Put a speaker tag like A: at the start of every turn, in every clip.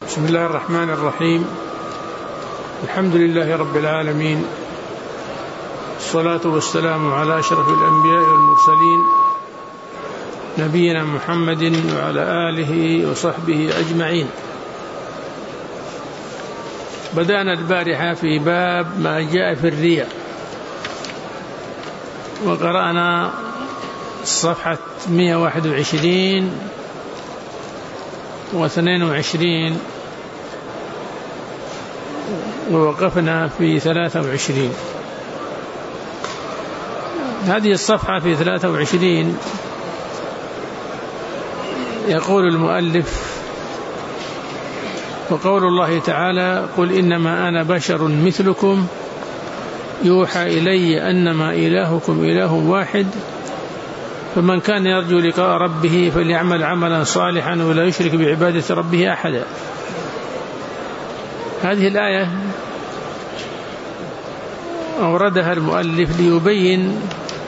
A: بسم الله الرحمن الرحيم. الحمد لله رب العالمين، الصلاة والسلام على أشرف الأنبياء والمرسلين نبينا محمد وعلى آله وصحبه أجمعين. بدأنا البارحة في باب ما جاء في الرياء، وقرأنا صفحة 121 و22 ووقفنا في 23. هذه الصفحة في 23 يقول المؤلف: وقول الله تعالى: قل إنما أنا بشر مثلكم يوحى إلي أنما إلهكم إله واحد فمن كان يرجو لقاء ربه فليعمل عملا صالحا ولا يشرك بعبادة ربه أحدا. هذه الآية أوردها المؤلف ليبين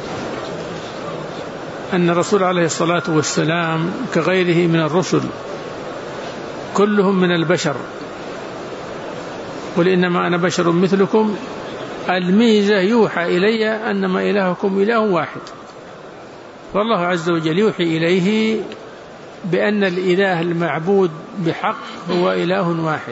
A: أن الرسول عليه الصلاة والسلام كغيره من الرسل كلهم من البشر. قل إنما أنا بشر مثلكم، الميزة يوحى إلي أنما إلهكم إله واحد، فالله عز وجل يوحي إليه بأن الإله المعبود بحق هو إله واحد،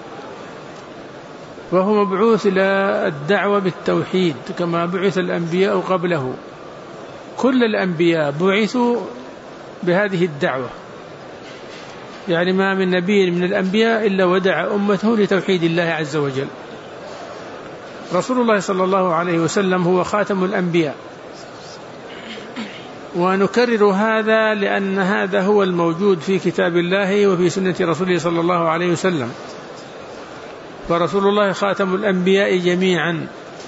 A: وهو مبعوث إلى الدعوة بالتوحيد كما بعث الأنبياء قبله. كل الأنبياء بعثوا بهذه الدعوة، يعني ما من نبي من الأنبياء إلا ودعا أمته لتوحيد الله عز وجل. رسول الله صلى الله عليه وسلم هو خاتم الأنبياء، ونكرر هذا لأن هذا هو الموجود في كتاب الله وفي سنة رسوله صلى الله عليه وسلم. فرسول الله خاتم الأنبياء جميعا،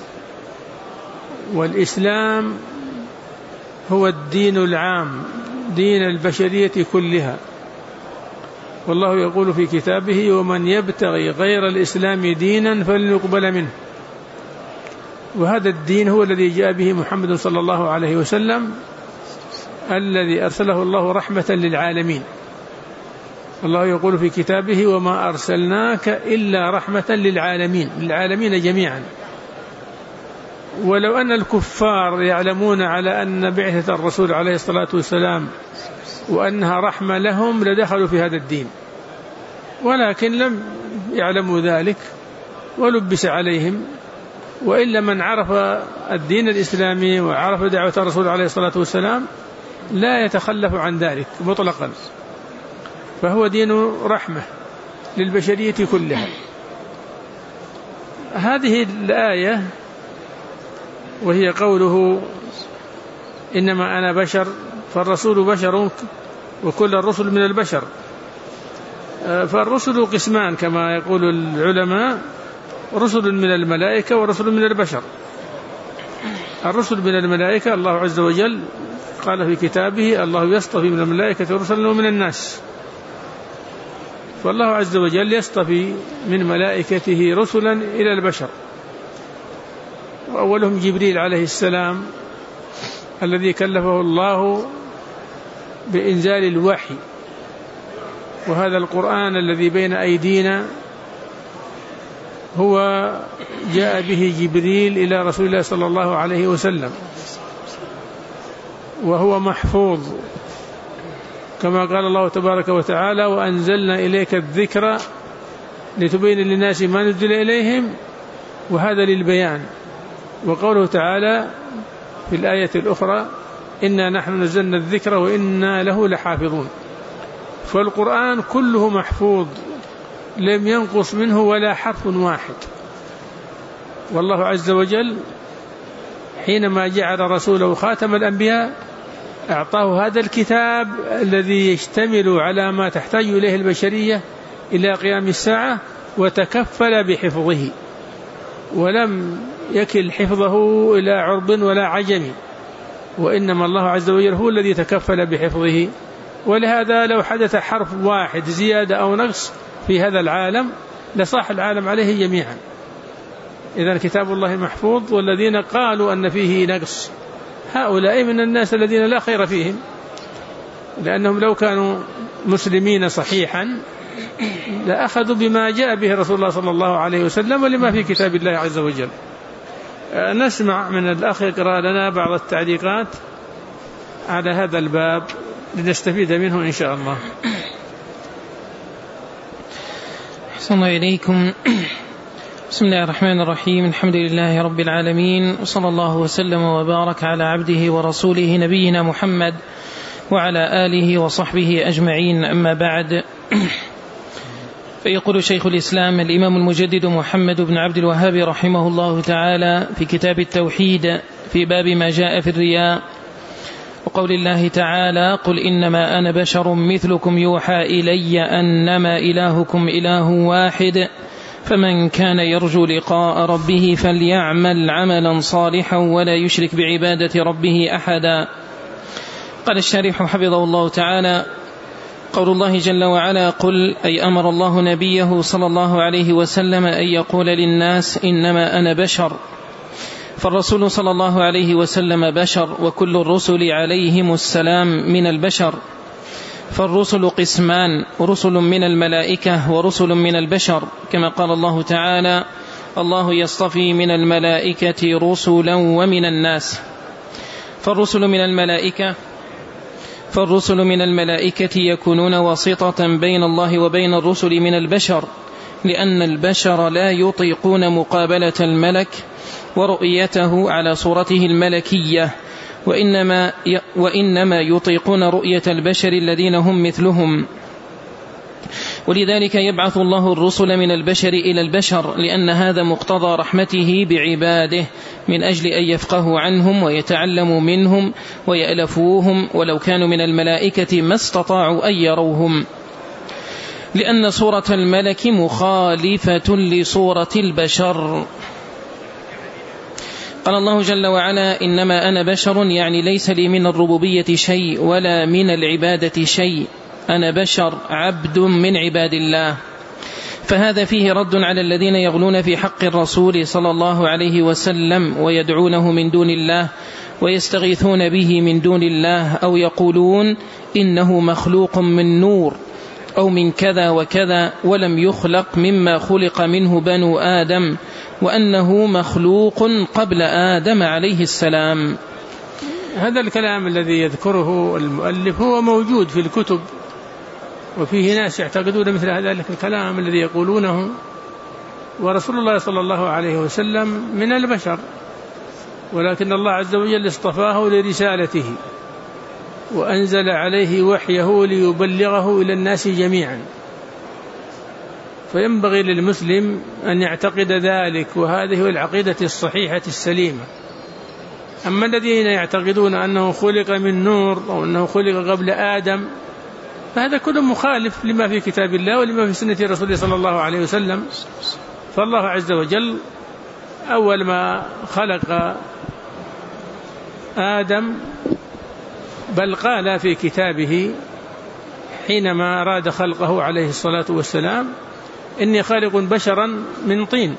A: والإسلام هو الدين العام، دين البشرية كلها. والله يقول في كتابه: ومن يبتغي غير الإسلام دينا فلن يقبل منه. وهذا الدين هو الذي جاء به محمد صلى الله عليه وسلم، الذي أرسله الله رحمة للعالمين. الله يقول في كتابه: وما أرسلناك إلا رحمة للعالمين، للعالمين جميعا. ولو أن الكفار يعلمون على أن بعثة الرسول عليه الصلاة والسلام وأنها رحمة لهم لدخلوا في هذا الدين، ولكن لم يعلموا ذلك ولبس عليهم. وإلا من عرف الدين الإسلامي وعرف دعوة الرسول عليه الصلاة والسلام لا يتخلف عن ذلك مطلقا، فهو دين رحمة للبشرية كلها. هذه الآية وهي قوله: إنما أنا بشر، فالرسول بشر وكل الرسل من البشر. فالرسل قسمان كما يقول العلماء: رسل من الملائكة ورسل من البشر. الرسل من الملائكة الله عز وجل قال في كتابه: الله يصطفي من الملائكة رسلا ومن الناس. فالله عز وجل يصطفي من ملائكته رسلا إلى البشر، وأولهم جبريل عليه السلام الذي كلفه الله بإنزال الوحي، وهذا القرآن الذي بين أيدينا هو جاء به جبريل إلى رسول الله صلى الله عليه وسلم، وهو محفوظ كما قال الله تبارك وتعالى: وأنزلنا إليك الذكر لتبين للناس ما نزل إليهم، وهذا للبيان. وقوله تعالى في الآية الأخرى: إنا نحن نزلنا الذكر وإنا له لحافظون. فالقرآن كله محفوظ لم ينقص منه ولا حرف واحد. والله عز وجل حينما جعل رسوله خاتم الأنبياء أعطاه هذا الكتاب الذي يشتمل على ما تحتاج إليه البشرية إلى قيام الساعة، وتكفل بحفظه ولم يكل حفظه إلى عرب ولا عجم، وإنما الله عز وجل هو الذي تكفل بحفظه. ولهذا لو حدث حرف واحد زيادة أو نقص في هذا العالم لصاح العالم عليه جميعا. إذن كتاب الله محفوظ، والذين قالوا أن فيه نقص هؤلاء من الناس الذين لا خير فيهم، لأنهم لو كانوا مسلمين صحيحا لأخذوا بما جاء به رسول الله صلى الله عليه وسلم ولما في كتاب الله عز وجل. نسمع من الأخ يقرأ لنا بعض التعليقات على هذا الباب لنستفيد منه إن شاء الله.
B: أحسن الله إليكم. بسم الله الرحمن الرحيم. الحمد لله رب العالمين، وصلى الله وسلم وبارك على عبده ورسوله نبينا محمد وعلى آله وصحبه أجمعين، أما بعد. فيقول شيخ الإسلام الإمام المجدد محمد بن عبد الوهاب رحمه الله تعالى في كتاب التوحيد في باب ما جاء في الرياء وقول الله تعالى: قل إنما أنا بشر مثلكم يوحى إلي أنما إلهكم إله واحد فمن كان يرجو لقاء ربه فليعمل عملا صالحا ولا يشرك بعبادة ربه أحدا. قال الشارح حفظه الله تعالى: قول الله جل وعلا: قل، أي أمر الله نبيه صلى الله عليه وسلم أن يقول للناس إنما أنا بشر. فالرسول صلى الله عليه وسلم بشر، وكل الرسل عليهم السلام من البشر. فالرسل قسمان: رسل من الملائكة ورسل من البشر، كما قال الله تعالى: الله يصطفي من الملائكة رسلا ومن الناس. فالرسل من الملائكة يكونون واسطة بين الله وبين الرسل من البشر، لأن البشر لا يطيقون مقابلة الملك ورؤيته على صورته الملكية، وإنما يطيقون رؤية البشر الذين هم مثلهم. ولذلك يبعث الله الرسل من البشر إلى البشر، لأن هذا مقتضى رحمته بعباده، من أجل أن يفقهوا عنهم ويتعلموا منهم ويألفوهم، ولو كانوا من الملائكة ما استطاعوا أن يروهم، لأن صورة الملك مخالفة لصورة البشر. قال الله جل وعلا: إنما أنا بشر، يعني ليس لي من الربوبية شيء ولا من العبادة شيء، أنا بشر عبد من عباد الله. فهذا فيه رد على الذين يغلون في حق الرسول صلى الله عليه وسلم ويدعونه من دون الله ويستغيثون به من دون الله، أو يقولون إنه مخلوق من نور أو من كذا وكذا ولم يخلق مما خلق منه بنو آدم، وأنه مخلوق قبل آدم عليه السلام.
A: هذا الكلام الذي يذكره المؤلف هو موجود في الكتب، وفيه ناس يعتقدون مثل هذا الكلام الذي يقولونه، ورسول الله صلى الله عليه وسلم من البشر، ولكن الله عز وجل اصطفاه لرسالته وأنزل عليه وحيه ليبلغه إلى الناس جميعا، فينبغي للمسلم أن يعتقد ذلك، وهذه هو العقيدة الصحيحة السليمة. أما الذين يعتقدون أنه خلق من نور أو أنه خلق قبل آدم فهذا كله مخالف لما في كتاب الله ولما في سنة رسوله صلى الله عليه وسلم. فالله عز وجل أول ما خلق آدم بل قال في كتابه حينما أراد خلقه عليه الصلاة والسلام: إني خالق بشرا من طين.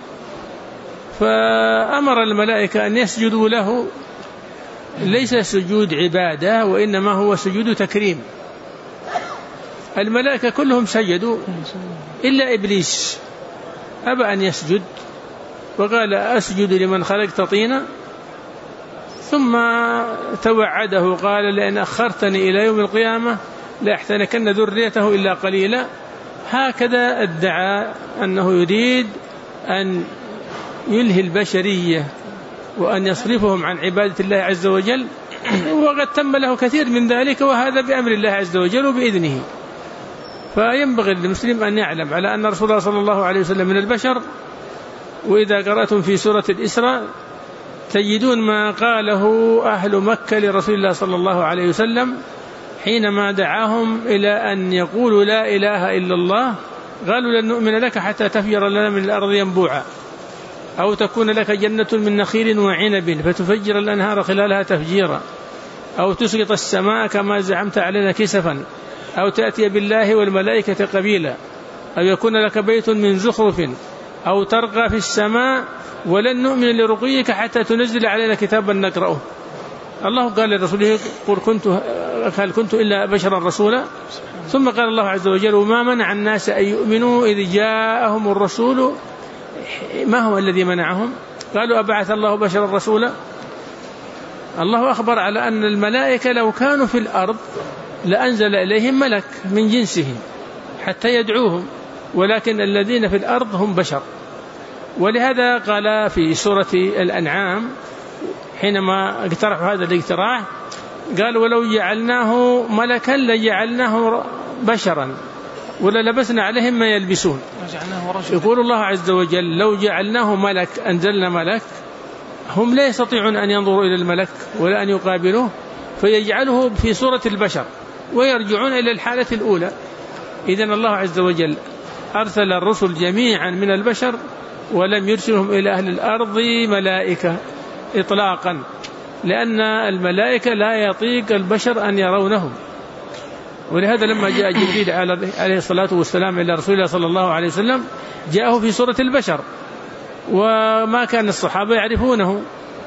A: فأمر الملائكة أن يسجدوا له، ليس سجود عبادة وإنما هو سجود تكريم. الملائكة كلهم سجدوا إلا إبليس أبى أن يسجد، وقال: أسجد لمن خلقت طينا. ثم توعده قال: لأن أخرتني إلى يوم القيامة لأحتنكن ذريته إلا قليلا. هكذا ادعى أنه يريد أن يلهي البشرية وأن يصرفهم عن عبادة الله عز وجل، وقد تم له كثير من ذلك، وهذا بأمر الله عز وجل وبإذنه. فينبغي للمسلم أن يعلم على أن رسول الله صلى الله عليه وسلم من البشر. وإذا قرأتم في سورة الإسراء تجدون ما قاله أهل مكة لرسول الله صلى الله عليه وسلم حينما دعاهم إلى أن يقولوا لا إله إلا الله، قالوا: لن نؤمن لك حتى تفجر لنا من الأرض ينبوعا، أو تكون لك جنة من نخيل وعنب فتفجر الأنهار خلالها تفجيرا، أو تسقط السماء كما زعمت علينا كسفا، أو تأتي بالله والملائكة قبيلا، أو يكون لك بيت من زخرف، أو ترقى في السماء، ولن نؤمن لرقيك حتى تنزل علينا كتابا نقرأه. الله قال لرسوله: قل هل كنت إلا بشرا رسولا. ثم قال الله عز وجل وما منع الناس أن يؤمنوا إذ جاءهم الرسول. ما هو الذي منعهم؟ قالوا أبعث الله بشرا رسولا. الله أخبر على أن الملائكة لو كانوا في الأرض لأنزل إليهم ملك من جنسهم حتى يدعوهم، ولكن الذين في الأرض هم بشر. ولهذا قال في سورة الأنعام حينما اقترحوا هذا الاقتراح قال ولو جعلناه ملكا لجعلناه بشرا وللبسنا عليهم ما يلبسون. يقول الله عز وجل لو جعلناه ملك أنزلنا ملك، هم لا يستطيعون أن ينظروا إلى الملك ولا أن يقابلوه، فيجعله في صورة البشر ويرجعون إلى الحالة الأولى. إذن الله عز وجل أرسل الرسل جميعا من البشر ولم يرسلهم إلى أهل الأرض ملائكة إطلاقا، لأن الملائكة لا يطيق البشر أن يرونهم. ولهذا لما جاء جبريل عليه الصلاة والسلام إلى رسول الله صلى الله عليه وسلم جاءه في صورة البشر، وما كان الصحابة يعرفونه،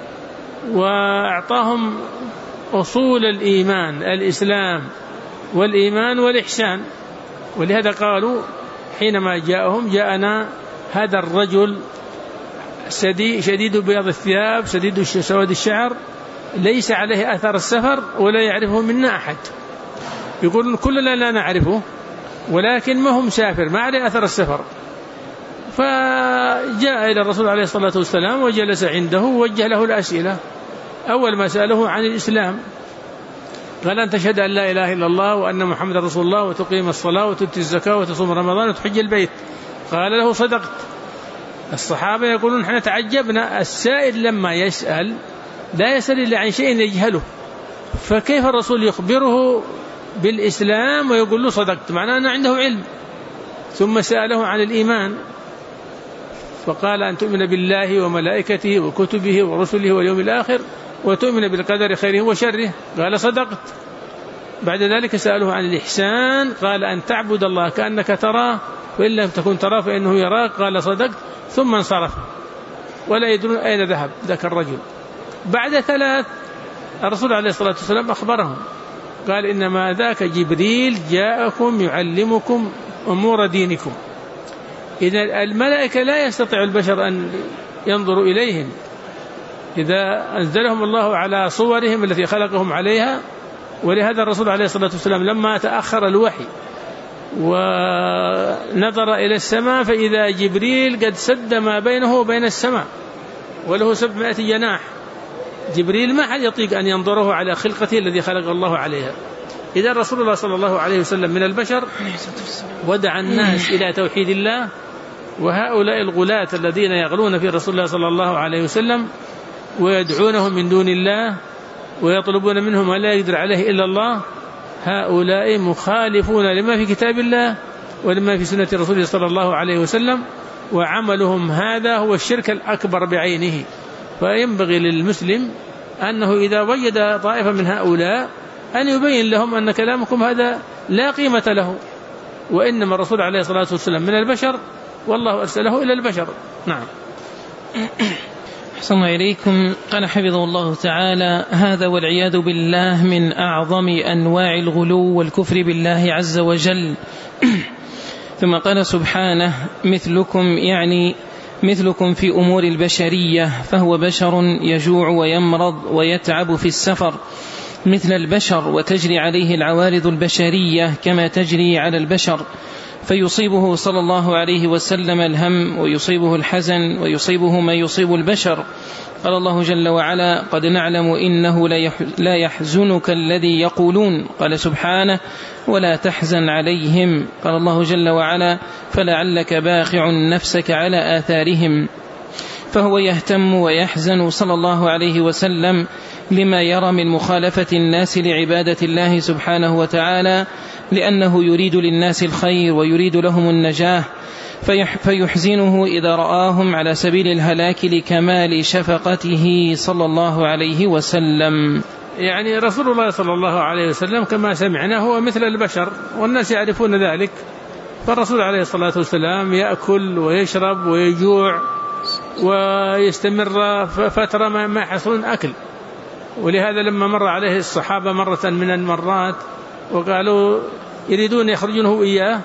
A: وأعطاهم أصول الإيمان الإسلام والإيمان والإحسان. ولهذا قالوا حينما جاءهم جاءنا هذا الرجل شديد بياض الثياب شديد سواد الشعر ليس عليه أثر السفر ولا يعرفه منا أحد. يقولون كلنا لا نعرفه ولكن ما هو مسافر ما عليه أثر السفر. فجاء إلى الرسول عليه الصلاة والسلام وجلس عنده ووجه له الأسئلة. أول ما سأله عن الإسلام قال أن تشهد أن لا إله إلا الله وأن محمد رسول الله وتقيم الصلاة وتؤتي الزكاة وتصوم رمضان وتحج البيت. قال له صدقت. الصحابة يقولون نحن تعجبنا السائل لما يسأل لا يسأل إلا عن شيء يجهله، فكيف الرسول يخبره بالإسلام ويقول له صدقت؟ معناه أنه عنده علم. ثم سأله عن الإيمان فقال أن تؤمن بالله وملائكته وكتبه ورسله واليوم الآخر وتؤمن بالقدر خيره وشره. قال صدقت. بعد ذلك سأله عن الإحسان قال أن تعبد الله كأنك تراه وإن لم تكن تراه فإنه يراك. قال صدقت. ثم انصرف ولا يدرون أين ذهب ذاك الرجل. بعد 3 الرسول عليه الصلاة والسلام أخبرهم قال إنما ذاك جبريل جاءكم يعلمكم أمور دينكم. إذا الملائكة لا يستطيع البشر أن ينظروا إليهم إذا أنزلهم الله على صورهم التي خلقهم عليها. ولهذا الرسول عليه الصلاة والسلام لما تأخر الوحي ونظر إلى السماء فإذا جبريل قد سد ما بينه وبين السماء وله 700 جناح. جبريل ما حد يطيق أن ينظره على خلقته الذي خلق الله عليها. إذا رسول الله صلى الله عليه وسلم من البشر ودعا الناس إلى توحيد الله، وهؤلاء الغلاة الذين يغلون في رسول الله صلى الله عليه وسلم ويدعونهم من دون الله ويطلبون منهم ما لا يقدر عليه إلا الله، هؤلاء مخالفون لما في كتاب الله ولما في سنة رسوله صلى الله عليه وسلم، وعملهم هذا هو الشرك الأكبر بعينه. فينبغي للمسلم أنه إذا وجد طائفة من هؤلاء أن يبين لهم أن كلامكم هذا لا قيمة له، وإنما الرسول عليه الصلاة والسلام من البشر والله أرسله إلى البشر. نعم.
B: أحسن إليكم. قال حفظه الله تعالى هذا والعياذ بالله من أعظم أنواع الغلو والكفر بالله عز وجل. ثم قال سبحانه مثلكم يعني مثلكم في أمور البشرية، فهو بشر يجوع ويمرض ويتعب في السفر مثل البشر وتجري عليه العوارض البشرية كما تجري على البشر، فيصيبه صلى الله عليه وسلم الهم ويصيبه الحزن ويصيبه ما يصيب البشر. قال الله جل وعلا قد نعلم إنه لا يحزنك الذي يقولون. قال سبحانه ولا تحزن عليهم. قال الله جل وعلا فلعلك باخع نفسك على آثارهم. فهو يهتم ويحزن صلى الله عليه وسلم لما يرى من مخالفة الناس لعبادة الله سبحانه وتعالى، لأنه يريد للناس الخير ويريد لهم النجاة، فيحزنه إذا رآهم على سبيل الهلاك لكمال شفقته صلى الله عليه وسلم.
A: يعني رسول الله صلى الله عليه وسلم كما سمعنا هو مثل البشر والناس يعرفون ذلك، فالرسول عليه الصلاة والسلام يأكل ويشرب ويجوع ويستمر فترة ما يحصلون أكل. ولهذا لما مر عليه الصحابة مرة من المرات وقالوا يريدون يخرجونه إياه،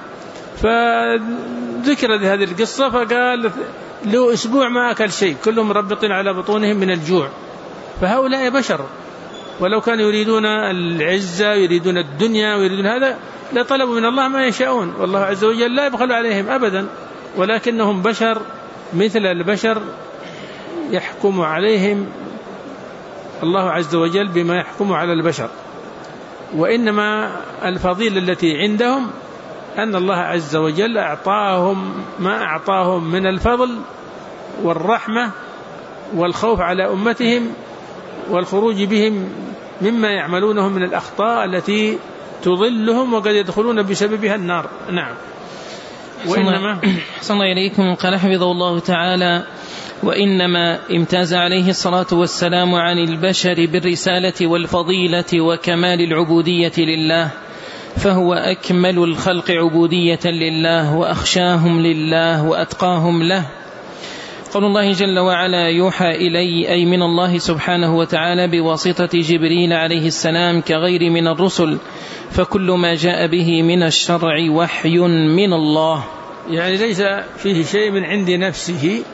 A: فذكر هذه القصة فقال له أسبوع ما أكل شيء، كلهم مربطين على بطونهم من الجوع. فهؤلاء بشر، ولو كانوا يريدون العزة يريدون الدنيا ويريدون هذا لطلبوا من الله ما يشاءون، والله عز وجل لا يبخل عليهم أبدا، ولكنهم بشر مثل البشر، يحكم عليهم الله عز وجل بما يحكم على البشر. وإنما الفضيلة التي عندهم أن الله عز وجل أعطاهم ما أعطاهم من الفضل والرحمة والخوف على أمتهم والخروج بهم مما يعملونه من الأخطاء التي تضلهم وقد يدخلون بسببها النار. نعم. وإنما
B: أحسن الله إليكم. قال حفظه الله تعالى: وإنما امتاز عليه الصلاة والسلام عن البشر بالرسالة والفضيلة وكمال العبودية لله، فهو أكمل الخلق عبودية لله وأخشاهم لله وأتقاهم له. قول الله جل وعلا: يوحى إلي، أي من الله سبحانه وتعالى بواسطة جبريل عليه السلام كغير من الرسل، فكل ما جاء به من الشرع وحي من الله،
A: يعني ليس فيه شيء من عند نفسه.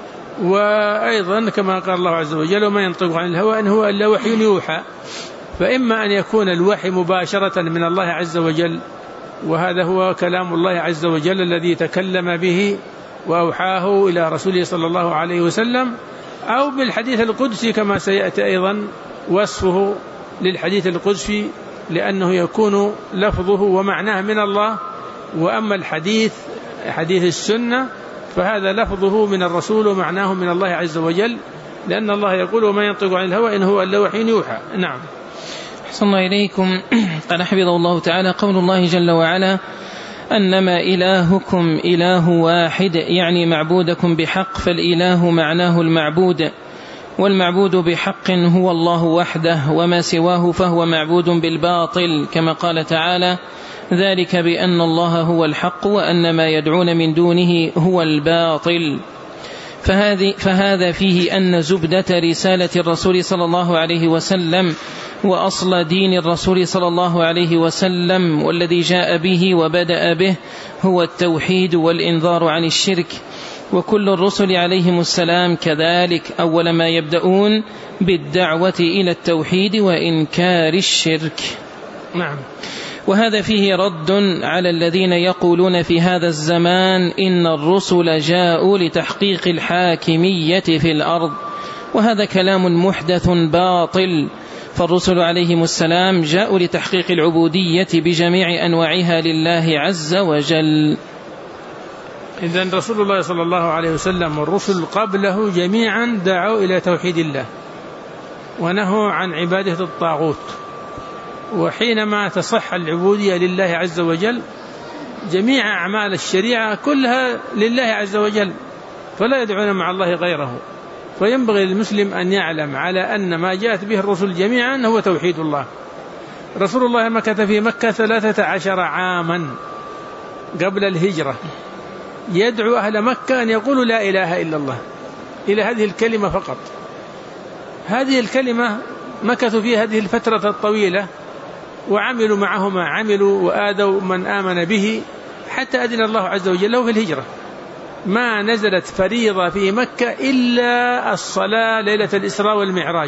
A: وأيضا كما قال الله عز وجل: وما ينطق عن الهوى إن هو إلا وحي يوحى. فإما أن يكون الوحي مباشرة من الله عز وجل، وهذا هو كلام الله عز وجل الذي تكلم به وأوحاه إلى رسوله صلى الله عليه وسلم، أو بالحديث القدسي كما سيأتي أيضا وصفه للحديث القدسي، لأنه يكون لفظه ومعناه من الله. وأما الحديث حديث السنة فهذا لفظه من الرسول ومعناه من الله عز وجل، لأن الله يقول: وما ينطق عن الهوى إن هو إلا وحي يوحى. نعم.
B: أحسن الله إليكم. قال حفظه الله تعالى: قول الله جل وعلا: أنما إلهكم إله واحد، يعني معبودكم بحق، فالإله معناه المعبود، والمعبود بحق هو الله وحده، وما سواه فهو معبود بالباطل، كما قال تعالى: ذلك بأن الله هو الحق وأن ما يدعون من دونه هو الباطل. فهذا فيه أن زبدة رسالة الرسول صلى الله عليه وسلم وأصل دين الرسول صلى الله عليه وسلم والذي جاء به وبدأ به هو التوحيد والإنذار عن الشرك، وكل الرسل عليهم السلام كذلك أول ما يبدأون بالدعوة إلى التوحيد وإنكار الشرك.
A: نعم.
B: وهذا فيه رد على الذين يقولون في هذا الزمان إن الرسل جاءوا لتحقيق الحاكمية في الأرض، وهذا كلام محدث باطل، فالرسل عليهم السلام جاءوا لتحقيق العبودية بجميع أنواعها لله عز وجل.
A: إذن رسول الله صلى الله عليه وسلم والرسل قبله جميعا دعوا إلى توحيد الله ونهوا عن عبادة الطاغوت. وحينما تصح العبودية لله عز وجل جميع أعمال الشريعة كلها لله عز وجل، فلا يدعون مع الله غيره. فينبغي للمسلم أن يعلم على أن ما جاءت به الرسل جميعا هو توحيد الله. رسول الله مكث في مكة 13 عاما قبل الهجرة يدعو أهل مكة أن يقولوا لا إله إلا الله، إلى هذه الكلمة فقط. هذه الكلمة مكثوا في هذه الفترة الطويلة وعملوا معه ما عملوا وآذوا من آمن به حتى أذن الله عز وجل له في الهجرة. ما نزلت فريضة في مكة إلا الصلاة ليلة الإسراء والمعراج،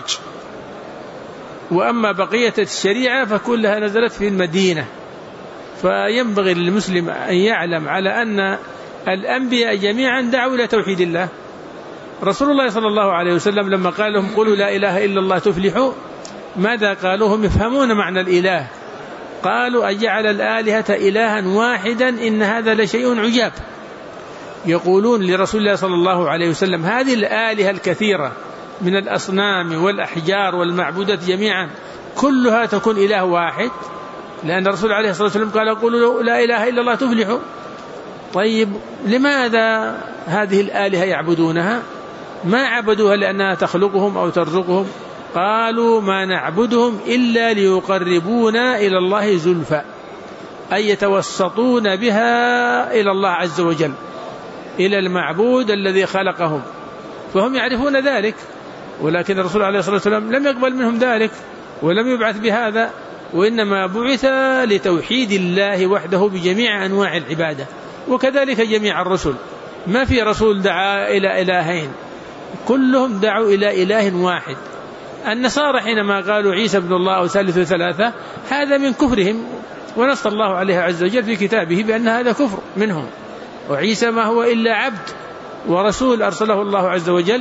A: وأما بقية الشريعة فكلها نزلت في المدينة. فينبغي للمسلم أن يعلم على أن الأنبياء جميعا دعوا إلى توحيد الله. رسول الله صلى الله عليه وسلم لما قال لهم قولوا لا إله إلا الله تفلحوا، ماذا قالوا؟ هم يفهمون معنى الإله. قالوا أجعل الآلهة إلها واحدا إن هذا لشيء عجاب. يقولون لرسول الله صلى الله عليه وسلم هذه الآلهة الكثيرة من الأصنام والأحجار والمعبودات جميعا كلها تكون إله واحد، لأن الرسول عليه الصلاة والسلام قال قولوا لا إله إلا الله تفلحوا. طيب لماذا هذه الآلهة يعبدونها؟ ما عبدوها لأنها تخلقهم أو ترزقهم، قالوا ما نعبدهم إلا ليقربونا إلى الله زلفى، أي يتوسطون بها إلى الله عز وجل، إلى المعبود الذي خلقهم. فهم يعرفون ذلك، ولكن الرسول عليه الصلاة والسلام لم يقبل منهم ذلك ولم يبعث بهذا، وإنما بعث لتوحيد الله وحده بجميع أنواع العبادة، وكذلك جميع الرسل، ما في رسول دعا إلى إلهين، كلهم دعوا إلى إله واحد. النصارى حينما قالوا عيسى ابن الله أو ثالث ثلاثة هذا من كفرهم، ونص الله عليه عز وجل في كتابه بأن هذا كفر منهم، وعيسى ما هو إلا عبد ورسول أرسله الله عز وجل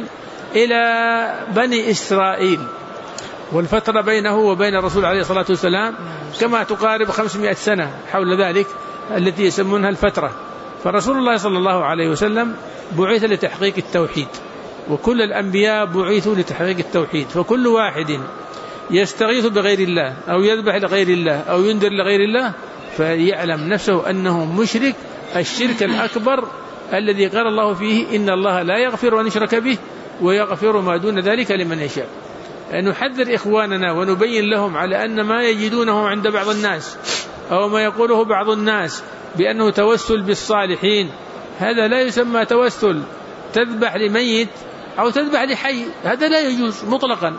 A: إلى بني إسرائيل، والفترة بينه وبين الرسول عليه الصلاة والسلام كما تقارب 500 سنة حول ذلك التي يسمونها الفترة. فرسول الله صلى الله عليه وسلم بعث لتحقيق التوحيد، وكل الأنبياء بعثوا لتحقيق التوحيد، فكل واحد يستغيث بغير الله أو يذبح لغير الله أو ينذر لغير الله فيعلم نفسه أنه مشرك الشرك الأكبر الذي قال الله فيه إن الله لا يغفر أن يشرك به ويغفر ما دون ذلك لمن يشاء. نحذر إخواننا ونبين لهم على أن ما يجدونه عند بعض الناس أو ما يقوله بعض الناس بأنه توسل بالصالحين، هذا لا يسمى توسل. تذبح لميت أو تذبح لحي هذا لا يجوز مطلقا.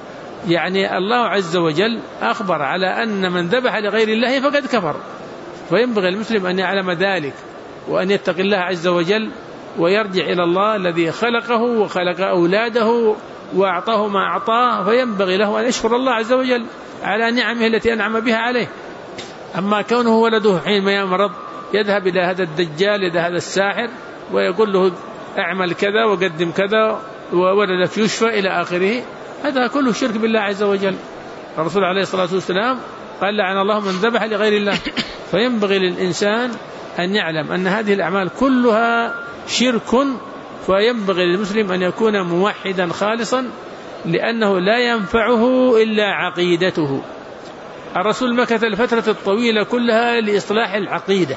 A: يعني الله عز وجل أخبر على أن من ذبح لغير الله فقد كفر، فينبغي المسلم أن يعلم ذلك وأن يتقي الله عز وجل ويرجع إلى الله الذي خلقه وخلق أولاده وأعطاه ما أعطاه، فينبغي له أن يشكر الله عز وجل على نعمه التي أنعم بها عليه. أما كونه ولده حينما يمرض يذهب إلى هذا الدجال إلى هذا الساحر ويقول له أعمل كذا وقدم كذا وولدك يشفى إلى آخره، هذا كله شرك بالله عز وجل. الرسول عليه الصلاة والسلام قال لعن الله من ذبح لغير الله. فينبغي للإنسان أن يعلم أن هذه الأعمال كلها شرك، فينبغي للمسلم أن يكون موحدا خالصا لأنه لا ينفعه إلا عقيدته. الرسول مكث الفترة الطويلة كلها لإصلاح العقيدة،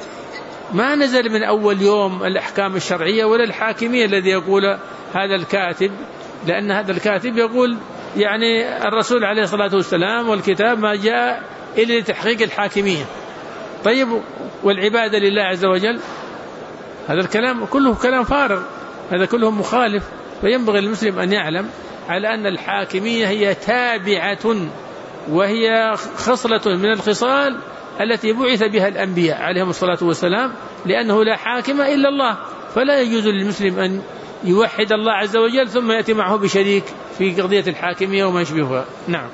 A: ما نزل من أول يوم الأحكام الشرعية ولا الحاكمية الذي يقول هذا الكاتب، لأن هذا الكاتب يقول يعني الرسول عليه الصلاة والسلام والكتاب ما جاء إلا لتحقيق الحاكمية. طيب والعبادة لله عز وجل هذا الكلام كله كلام فارغ، هذا كله مخالف. فينبغي المسلم أن يعلم على أن الحاكمية هي تابعة وهي خصلة من الخصال التي بعث بها الأنبياء عليهم الصلاة والسلام، لأنه لا حاكم إلا الله، فلا يجوز للمسلم أن يوحد الله عز وجل ثم يأتي معه بشريك في قضية الحاكمية وما يشبهها. نعم.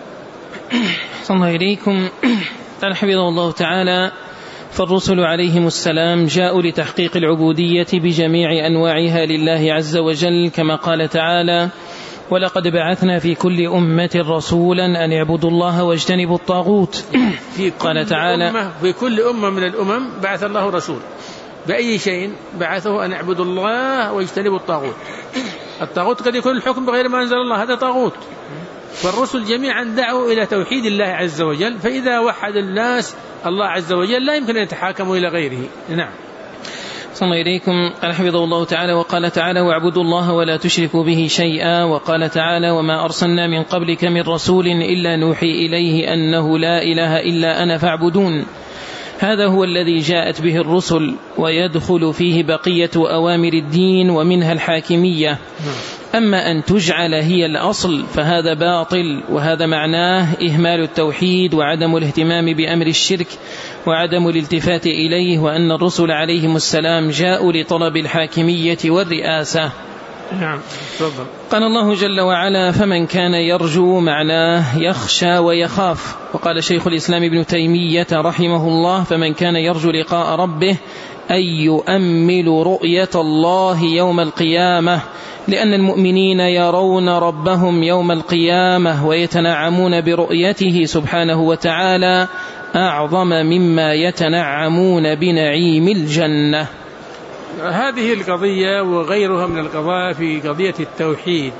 B: صلى الله إليكم. قال حفظه الله تعالى: فالرسل عليهم السلام جاءوا لتحقيق العبودية بجميع أنواعها لله عز وجل، كما قال تعالى: ولقد بعثنا في كل أمة رسولا أن اعبدوا الله واجتنبوا الطاغوت. قال تعالى:
A: في كل أمة من الأمم بعث الله رسول، بأي شيء بعثه؟ أن اعبدوا الله واجتنبوا الطاغوت. الطاغوت قد يكون الحكم بغير ما أنزل الله، هذا طاغوت. فالرسل جميعا دعوا إلى توحيد الله عز وجل، فإذا وحد الناس الله عز وجل لا يمكن أن يتحاكموا إلى غيره. نعم.
B: صلى الله إليكم. قال حفظه الله تعالى: وقال تعالى: واعبدوا الله ولا تشركوا به شيئا. وقال تعالى: وما أرسلنا من قبلك من رسول إلا نوحي إليه أنه لا إله إلا أنا فاعبدون. هذا هو الذي جاءت به الرسل، ويدخل فيه بقية أوامر الدين ومنها الحاكمية. أما أن تجعل هي الأصل فهذا باطل، وهذا معناه إهمال التوحيد وعدم الاهتمام بأمر الشرك وعدم الالتفات إليه، وأن الرسل عليهم السلام جاءوا لطلب الحاكمية والرئاسة.
A: نعم. تفضل.
B: قال الله جل وعلا: فمن كان يرجو معناه يخشى ويخاف. وقال شيخ الإسلام ابن تيمية رحمه الله: فمن كان يرجو لقاء ربه أي يؤمل رؤية الله يوم القيامة، لأن المؤمنين يرون ربهم يوم القيامة ويتنعمون برؤيته سبحانه وتعالى أعظم مما يتنعمون بنعيم الجنة.
A: هذه القضية وغيرها من القضايا في قضية التوحيد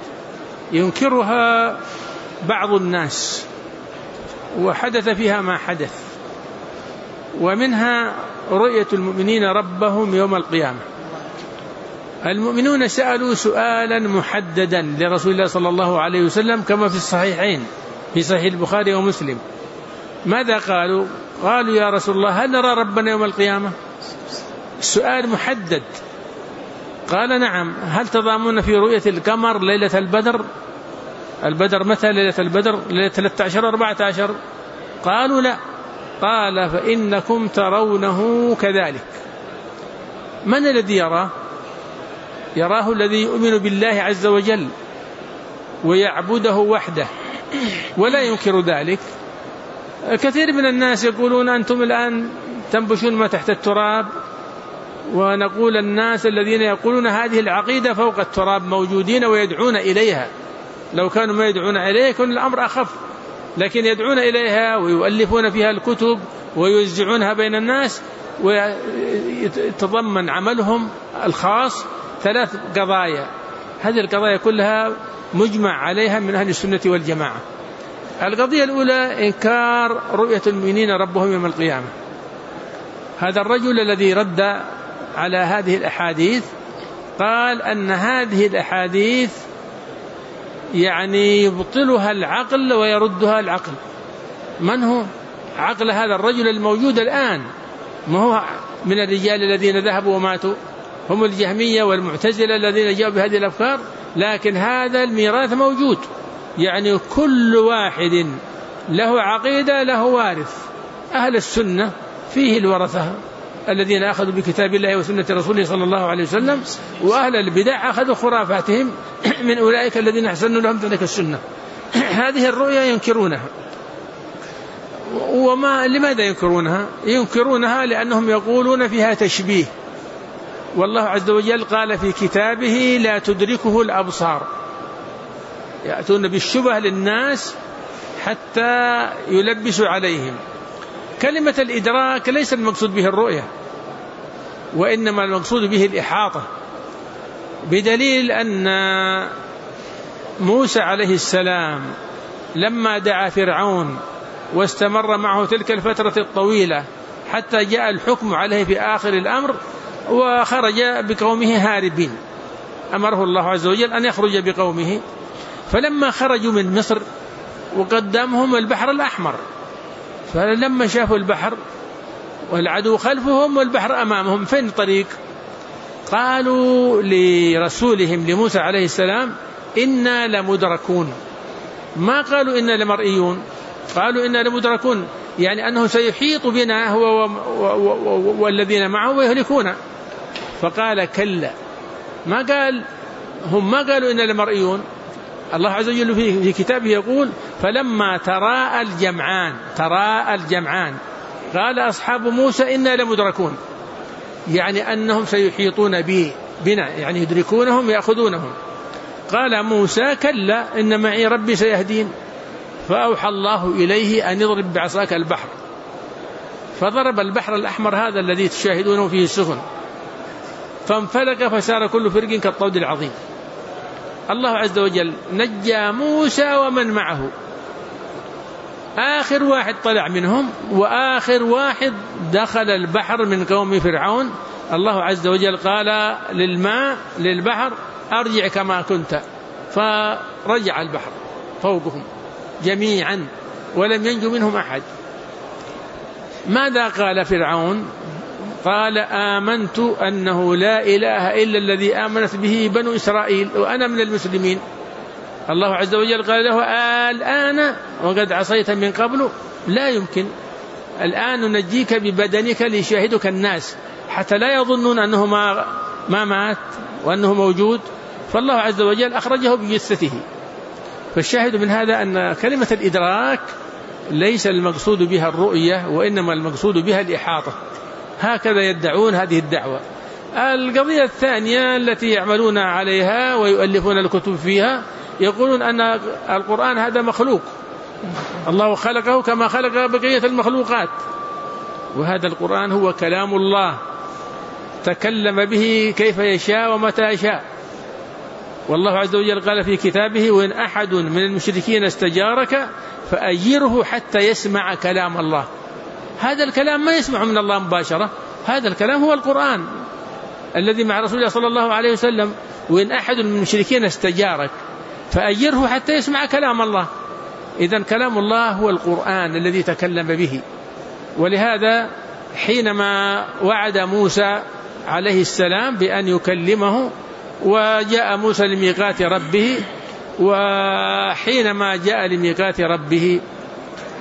A: ينكرها بعض الناس، وحدث فيها ما حدث، ومنها رؤية المؤمنين ربهم يوم القيامة. المؤمنون سألوا سؤالا محددا لرسول الله صلى الله عليه وسلم كما في الصحيحين في صحيح البخاري ومسلم. ماذا قالوا؟ قالوا: يا رسول الله هل نرى ربنا يوم القيامة؟ السؤال محدد. قال: نعم. هل تضامون في رؤية القمر ليلة البدر؟ البدر متى ليلة البدر؟ ليلة 13 و14. قالوا لا. قال فإنكم ترونه كذلك. من الذي يراه؟ يراه الذي يؤمن بالله عز وجل ويعبده وحده ولا ينكر ذلك. كثير من الناس يقولون أنتم الآن تنبشون ما تحت التراب، ونقول الناس الذين يقولون هذه العقيدة فوق التراب موجودين ويدعون إليها. لو كانوا ما يدعون إليها يكون الأمر أخف، لكن يدعون إليها ويؤلفون فيها الكتب ويوزعونها بين الناس، ويتضمن عملهم الخاص 3 قضايا. هذه القضايا كلها مجمع عليها من أهل السنة والجماعة. القضية الأولى إنكار رؤية المؤمنين ربهم يوم القيامة. هذا الرجل الذي رد على هذه الأحاديث قال أن هذه الأحاديث يعني يبطلها العقل ويردها العقل. من هو عقل هذا الرجل الموجود الآن؟ ما هو من الرجال الذين ذهبوا وماتوا، هم الجهمية والمعتزلة الذين جاءوا بهذه الأفكار، لكن هذا الميراث موجود. يعني كل واحد له عقيدة له وارث. أهل السنة فيه الورثة الذين أخذوا بكتاب الله وسنة رسوله صلى الله عليه وسلم، وأهل البدع أخذوا خرافاتهم من أولئك الذين أحسنوا لهم تلك السنة. هذه الرؤيا ينكرونها. لماذا ينكرونها؟ ينكرونها لأنهم يقولون فيها تشبيه، والله عز وجل قال في كتابه لا تدركه الأبصار. يأتون بالشبه للناس حتى يلبسوا عليهم. كلمة الإدراك ليس المقصود به الرؤية، وإنما المقصود به الإحاطة، بدليل أن موسى عليه السلام لما دعا فرعون واستمر معه تلك الفترة الطويلة حتى جاء الحكم عليه في آخر الأمر وخرج بقومه هاربين، أمره الله عز وجل أن يخرج بقومه. فلما خرجوا من مصر وقدمهم البحر الأحمر، فلما شافوا البحر والعدو خلفهم والبحر أمامهم، فين الطريق؟ قالوا لرسولهم لموسى عليه السلام إنا لمدركون. ما قالوا إنا لمرئيون، قالوا إنا لمدركون، يعني أنه سيحيط بنا هو والذين معه ويهلكونا. فقال كلا، ما قال هم ما قالوا إنا لمرئيون. الله عز وجل في كتابه يقول فلما تراءى الجمعان قال أصحاب موسى إنا لمدركون، يعني أنهم سيحيطون بنا، يعني يدركونهم يأخذونهم. قال موسى كلا إن معي ربي سيهدين. فأوحى الله إليه أن يضرب بعصاك البحر، فضرب البحر الأحمر هذا الذي تشاهدونه فيه السفن، فانفلق فسار كل فرق كالطود العظيم. الله عز وجل نجى موسى ومن معه، آخر واحد طلع منهم وآخر واحد دخل البحر من قوم فرعون. الله عز وجل قال للبحر أرجع كما كنت، فرجع البحر فوقهم جميعا ولم ينجو منهم أحد. ماذا قال فرعون؟ قال آمنت أنه لا إله إلا الذي آمنت به بنو إسرائيل وأنا من المسلمين. الله عز وجل قال له الآن وقد عصيت من قبل، لا يمكن، الآن ننجيك ببدنك ليشاهدك الناس حتى لا يظنون أنه ما مات وأنه موجود. فالله عز وجل أخرجه بجثته. فالشاهد من هذا أن كلمة الإدراك ليس المقصود بها الرؤية، وإنما المقصود بها الإحاطة. هكذا يدعون هذه الدعوة. القضية الثانية التي يعملون عليها ويؤلفون الكتب فيها، يقولون أن القرآن هذا مخلوق، الله خلقه كما خلق بقية المخلوقات، وهذا القرآن هو كلام الله تكلم به كيف يشاء ومتى يشاء. والله عز وجل قال في كتابه وإن أحد من المشركين استجارك فأجره حتى يسمع كلام الله. هذا الكلام ما يسمع من الله مباشرة، هذا الكلام هو القرآن الذي مع رسول الله صلى الله عليه وسلم. وإن أحد من المشركين استجارك فأجره حتى يسمع كلام الله. إذن كلام الله هو القرآن الذي تكلم به. ولهذا حينما وعد موسى عليه السلام بأن يكلمه وجاء موسى لميقات ربه، وحينما جاء لميقات ربه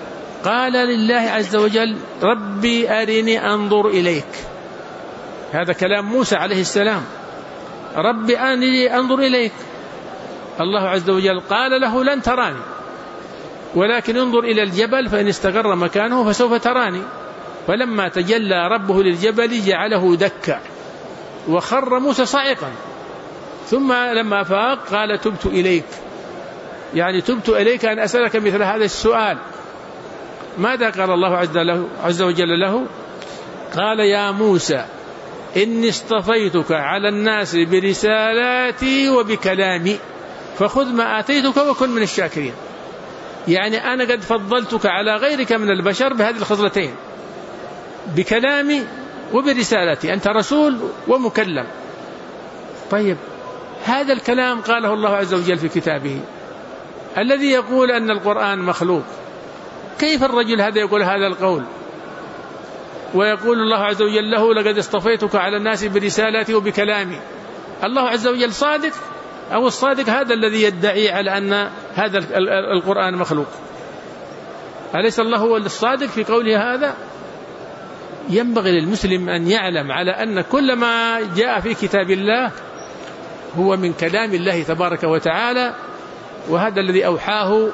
A: قال لله عز وجل ربي أرني أنظر إليك. هذا كلام موسى عليه السلام، ربي أرني أنظر إليك. الله عز وجل قال له لن تراني ولكن انظر إلى الجبل فإن استقر مكانه فسوف تراني. فلما تجلى ربه للجبل جعله دكا وخر موسى صاعقا، ثم لما فاق قال تبت إليك، يعني تبت إليك أن أسألك مثل هذا السؤال. ماذا قال الله عز وجل له؟ قال يا موسى إني اصطفيتك على الناس برسالاتي وبكلامي فخذ ما آتيتك وكن من الشاكرين. يعني أنا قد فضلتك على غيرك من البشر بهذه الخصلتين، بكلامي وبرسالتي، أنت رسول ومكلم. طيب هذا الكلام قاله الله عز وجل في كتابه الذي يقول أن القرآن مخلوق، كيف الرجل هذا يقول هذا القول ويقول الله عز وجل له لقد اصطفيتك على الناس برسالتي وبكلامي؟ الله عز وجل صادق أو الصادق هذا الذي يدعي على أن هذا القرآن مخلوق؟ أليس الله هو الصادق في قوله هذا؟ ينبغي للمسلم أن يعلم على أن كل ما جاء في كتاب الله هو من كلام الله تبارك وتعالى، وهذا الذي أوحاه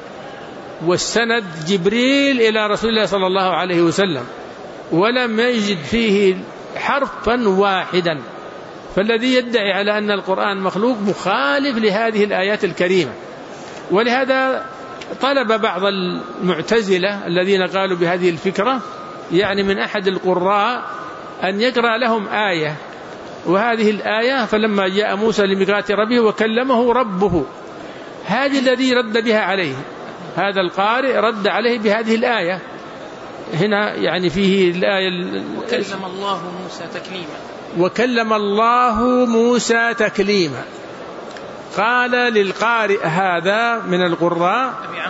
A: والسند جبريل إلى رسول الله صلى الله عليه وسلم، ولم يجد فيه حرفا واحدا. فالذي يدعي على أن القرآن مخلوق مخالف لهذه الآيات الكريمة. ولهذا طلب بعض المعتزلة الذين قالوا بهذه الفكرة يعني من أحد القراء أن يقرأ لهم آية، وهذه الآية فلما جاء موسى لميقات ربه وكلمه ربه، هذه الذي رد بها عليه، هذا القارئ رد عليه بهذه الآية. هنا يعني فيه الآية
B: وكلم الله موسى تكليما،
A: وكلم الله موسى تكليما. قال للقارئ هذا من القراء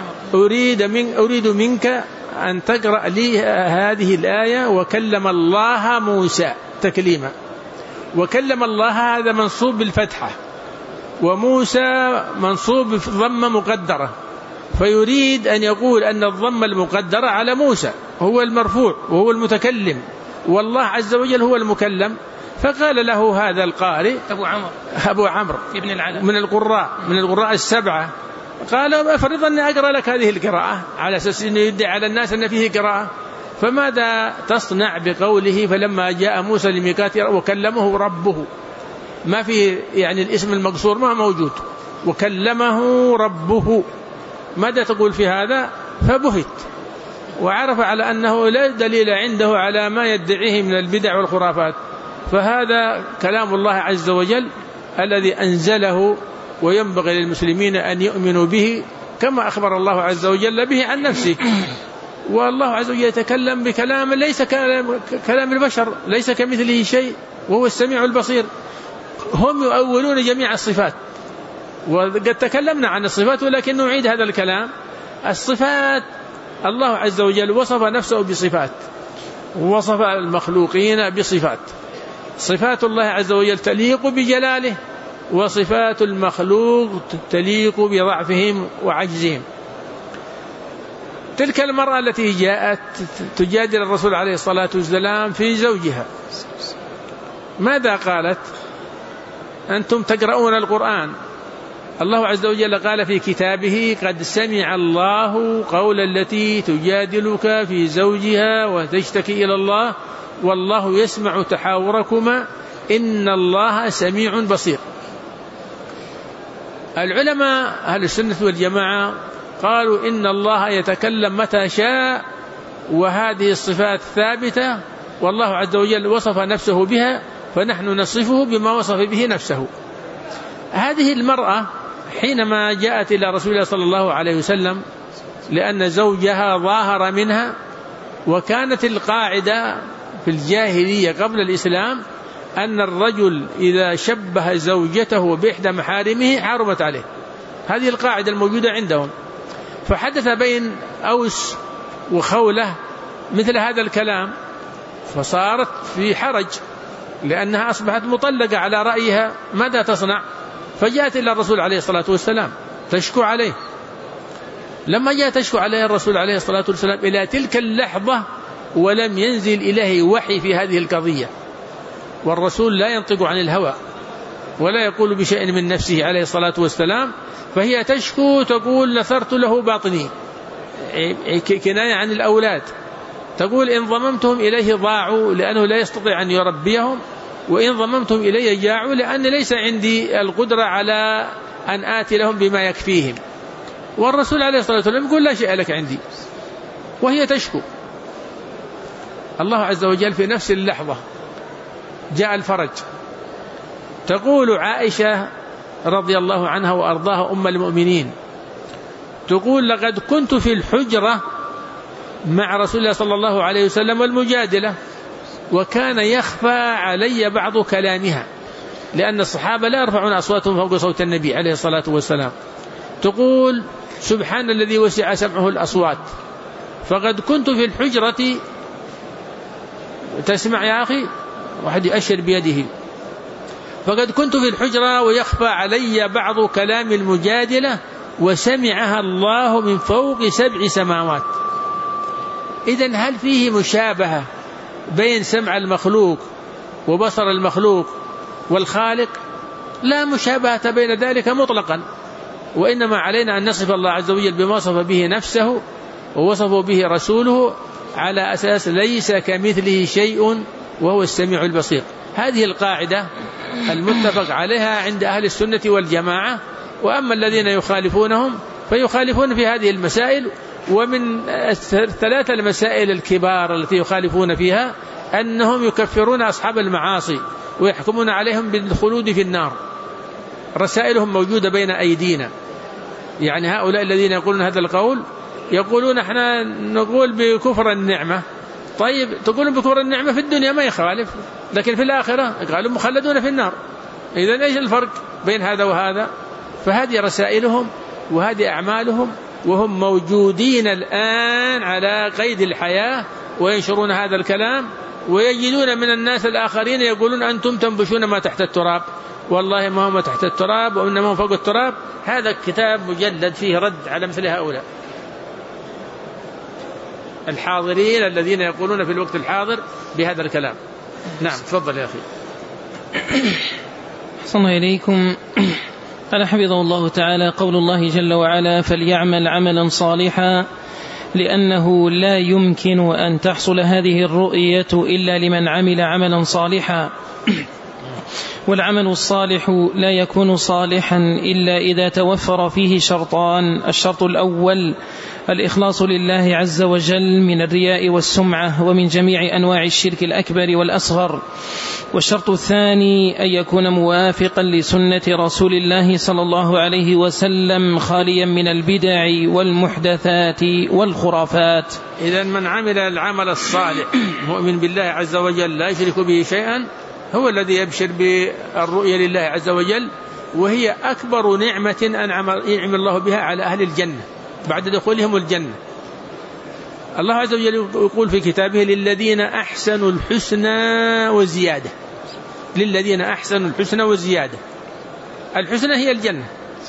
A: أريد منك أن تقرأ لي هذه الآية وكلم الله موسى تكليما. وكلم الله هذا منصوب بالفتحة، وموسى منصوب بضمة مقدرة، فيريد أن يقول أن الضمة المقدرة على موسى هو المرفوع وهو المتكلم، والله عز وجل هو المكلم. فقال له هذا القارئ أبو عمرو
B: ابن العلاء
A: من القراء السبعة، قال أفرض أني أقرأ لك هذه القراءة على أساس أنه يدعي على الناس أن فيه قراءة، فماذا تصنع بقوله فلما جاء موسى لميقات وكلمه ربه؟ ما في يعني الاسم المقصور ما موجود، وكلمه ربه، ماذا تقول في هذا؟ فبهت وعرف على أنه لا دليل عنده على ما يدعيه من البدع والخرافات. فهذا كلام الله عز وجل الذي أنزله، وينبغي للمسلمين أن يؤمنوا به كما أخبر الله عز وجل به عن نفسه. والله عز وجل يتكلم بكلام ليس كلام البشر، ليس كمثله شيء وهو السميع البصير. هم يؤولون جميع الصفات، وقد تكلمنا عن الصفات ولكن نعيد هذا الكلام. الصفات الله عز وجل وصف نفسه بصفات، ووصف المخلوقين بصفات. صفات الله عز وجل تليق بجلاله، وصفات المخلوق تليق بضعفهم وعجزهم. تلك المرأة التي جاءت تجادل الرسول عليه الصلاة والسلام في زوجها، ماذا قالت؟ أنتم تقرؤون القرآن، الله عز وجل قال في كتابه قد سمع الله قول التي تجادلك في زوجها وتشتكي إلى الله والله يسمع تحاوركما إن الله سميع بصير. العلماء أهل السنة والجماعة قالوا إن الله يتكلم متى شاء، وهذه الصفات ثابتة، والله عز وجل وصف نفسه بها، فنحن نصفه بما وصف به نفسه. هذه المرأة حينما جاءت إلى رسول الله صلى الله عليه وسلم لأن زوجها ظاهر منها، وكانت القاعدة في الجاهلية قبل الإسلام أن الرجل إذا شبه زوجته بإحدى محارمه حرمت عليه، هذه القاعدة الموجودة عندهم. فحدث بين أوس وخولة مثل هذا الكلام، فصارت في حرج لأنها أصبحت مطلقة على رأيها، ماذا تصنع؟ فجاءت إلى الرسول عليه الصلاة والسلام تشكو عليه، لما جاء تشكو عليه الرسول عليه الصلاة والسلام إلى تلك اللحظة ولم ينزل إليه وحي في هذه القضية، والرسول لا ينطق عن الهوى ولا يقول بشيء من نفسه عليه الصلاة والسلام، فهي تشكو تقول نثرت له باطني، كناية عن الأولاد، تقول إن ضممتهم إليه ضاعوا لأنه لا يستطيع أن يربيهم، وإن ضممتهم إليه جاعوا لأن ليس عندي القدرة على أن آتي لهم بما يكفيهم. والرسول عليه الصلاة والسلام يقول لا شيء لك عندي، وهي تشكو. الله عز وجل في نفس اللحظة جاء الفرج. تقول عائشة رضي الله عنها وأرضاها أم المؤمنين، تقول لقد كنت في الحجرة مع رسول الله صلى الله عليه وسلم والمجادلة، وكان يخفى علي بعض كلامها، لأن الصحابة لا يرفعون أصواتهم فوق صوت النبي عليه الصلاة والسلام. تقول سبحان الذي وسع سمعه الأصوات، فقد كنت في الحجرة، تسمع يا أخي واحد يأشر بيده، فقد كنت في الحجرة ويخفى علي بعض كلام المجادلة وسمعها الله من فوق 7 سماوات. إذن هل فيه مشابهة بين سمع المخلوق وبصر المخلوق والخالق؟ لا مشابهة بين ذلك مطلقا، وإنما علينا أن نصف الله عز وجل بما وصف به نفسه ووصف به رسوله على أساس ليس كمثله شيء وهو السميع البصير. هذه القاعدة المتفق عليها عند أهل السنة والجماعة. وأما الذين يخالفونهم فيخالفون في هذه المسائل، ومن 3 المسائل الكبار التي يخالفون فيها أنهم يكفرون أصحاب المعاصي ويحكمون عليهم بالخلود في النار. رسائلهم موجودة بين أيدينا، يعني هؤلاء الذين يقولون هذا القول يقولون احنا نقول بكفر النعمة. طيب تقولون بكفر النعمة في الدنيا ما يخالف، لكن في الآخرة قالوا مخلدون في النار. إذن إيش الفرق بين هذا وهذا؟ فهذه رسائلهم وهذه أعمالهم، وهم موجودين الآن على قيد الحياة وينشرون هذا الكلام، ويجدون من الناس الآخرين يقولون أنتم تنبشون ما تحت التراب. والله ما هم تحت التراب وإنما هم فوق التراب. هذا كتاب مجلد فيه رد على مثل هؤلاء الحاضرين الذين يقولون في الوقت الحاضر بهذا الكلام. نعم تفضل يا أخي.
B: أحسن إليكم. قال حفظه الله تعالى: قول الله جل وعلا: فليعمل عملا صالحا، لأنه لا يمكن أن تحصل هذه الرؤية إلا لمن عمل عملا صالحا، والعمل الصالح لا يكون صالحا إلا إذا توفر فيه شرطان: الشرط الأول الإخلاص لله عز وجل من الرياء والسمعة ومن جميع أنواع الشرك الأكبر والأصغر، والشرط الثاني أن يكون موافقا لسنة رسول الله صلى الله عليه وسلم خاليا من البدع والمحدثات والخرافات.
A: إذن من عمل العمل الصالح مؤمن بالله عز وجل لا يشرك به شيئا هو الذي يبشر بالرؤية لله عز وجل، وهي أكبر نعمة أنعم الله بها على أهل الجنة بعد دخولهم الجنة. الله عز وجل يقول في كتابه: للذين أحسنوا الحسنى وزيادة. للذين أحسنوا الحسنى وزيادة. الحسنى هي الجنة،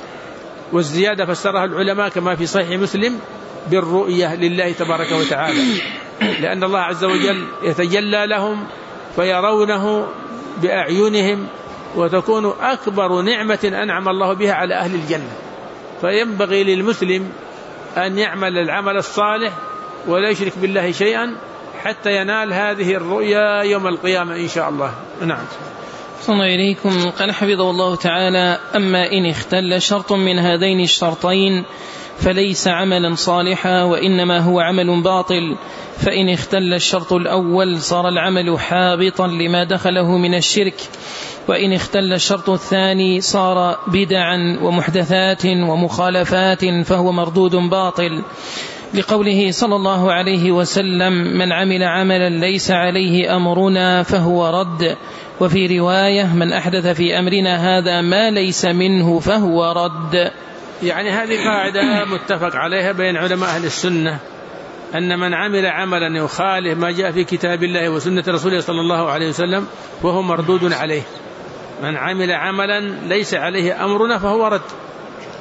A: والزيادة فسرها العلماء كما في صحيح مسلم بالرؤية لله تبارك وتعالى، لأن الله عز وجل يتجلى لهم فيرونه بأعينهم، وتكون أكبر نعمة أنعم الله بها على أهل الجنة. فينبغي للمسلم أن يعمل العمل الصالح ولا يشرك بالله شيئا حتى ينال هذه الرؤيا يوم القيامة إن شاء الله. نعم.
B: صلى إليكم. قال حفظه الله تعالى: أما إن اختل شرط من هذين الشرطين فليس عملا صالحا، وإنما هو عمل باطل. فإن اختل الشرط الأول صار العمل حابطا لما دخله من الشرك، وإن اختل الشرط الثاني صار بدعا ومحدثات ومخالفات فهو مردود باطل، لقوله صلى الله عليه وسلم: من عمل عملا ليس عليه أمرنا فهو رد. وفي رواية: من أحدث في أمرنا هذا ما ليس منه فهو رد.
A: يعني هذه قاعدة متفق عليها بين علماء أهل السنة، أن من عمل عملا يخالف ما جاء في كتاب الله وسنة رسوله صلى الله عليه وسلم وهو مردود عليه. من عمل عملا ليس عليه أمرنا فهو رد.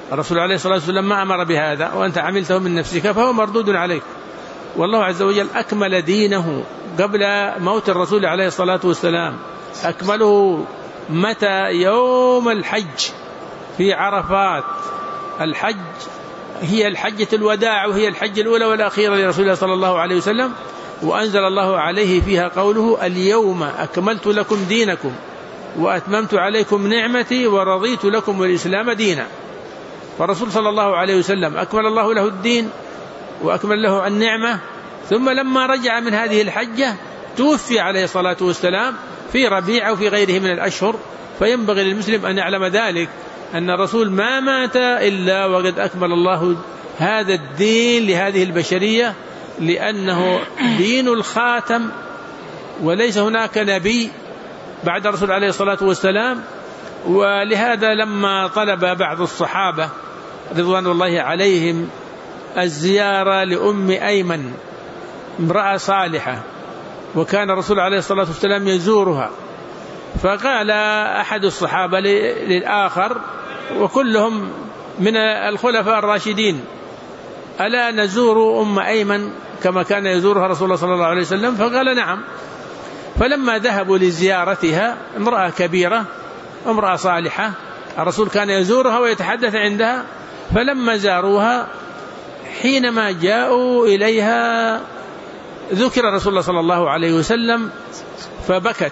A: الرسول عليه الصلاة والسلام ما أمر بهذا وأنت عملته من نفسك فهو مردود عليك. والله عز وجل أكمل دينه قبل موت الرسول عليه الصلاة والسلام، أكمله متى؟ يوم الحج في عرفات. الحج هي الحجة الوداع وهي الحجة الأولى والأخيرة لرسول الله صلى الله عليه وسلم، وأنزل الله عليه فيها قوله اليوم أكملت لكم دينكم وأتممت عليكم نعمتي ورضيت لكم الإسلام دينا. فالرسول صلى الله عليه وسلم أكمل الله له الدين وأكمل له النعمة، ثم لما رجع من هذه الحجة توفي عليه الصلاة والسلام في ربيع أو في غيره من الأشهر. فينبغي للمسلم أن يعلم ذلك، أن الرسول ما مات إلا وقد أكمل الله هذا الدين لهذه البشرية، لأنه دين الخاتم، وليس هناك نبي بعد الرسول عليه الصلاة والسلام. ولهذا لما طلب بعض الصحابة رضوان الله عليهم الزيارة لأم أيمن امرأة صالحة، وكان الرسول عليه الصلاة والسلام يزورها، فقال أحد الصحابة للآخر وكلهم من الخلفاء الراشدين: ألا نزور أم أيمن كما كان يزورها رسول الله صلى الله عليه وسلم؟ فقال نعم. فلما ذهبوا لزيارتها، امرأة كبيرة امرأة صالحة، الرسول كان يزورها ويتحدث عندها، فلما زاروها حينما جاءوا إليها ذكر رسول الله صلى الله عليه وسلم فبكت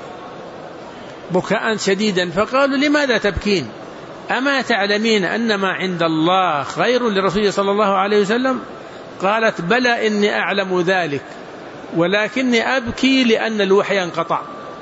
A: بكاء شديدا، فقالوا: لماذا تبكين؟ أما تعلمين أن ما عند الله خير لرسول صلى الله عليه وسلم؟ قالت: بلى إني أعلم ذلك، ولكني أبكي لأن الوحي انقطع.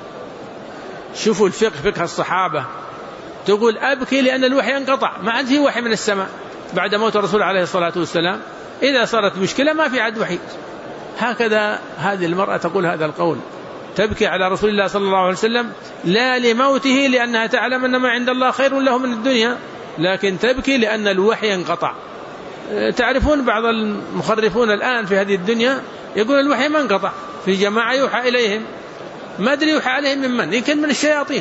A: شوفوا الفقه، فقه الصحابة، تقول أبكي لأن الوحي انقطع، ما عاد في وحي من السماء بعد موت الرسول عليه الصلاة والسلام، إذا صارت مشكلة ما في عاد وحي. هكذا هذه المرأة تقول هذا القول، تبكي على رسول الله صلى الله عليه وسلم لا لموته لأنها تعلم أن ما عند الله خير له من الدنيا، لكن تبكي لأن الوحي انقطع. تعرفون بعض المخرفون الآن في هذه الدنيا يقول الوحي ما انقطع، في جماعة يوحى إليهم، ما أدري يوحى عليهم من من، يمكن من الشياطين.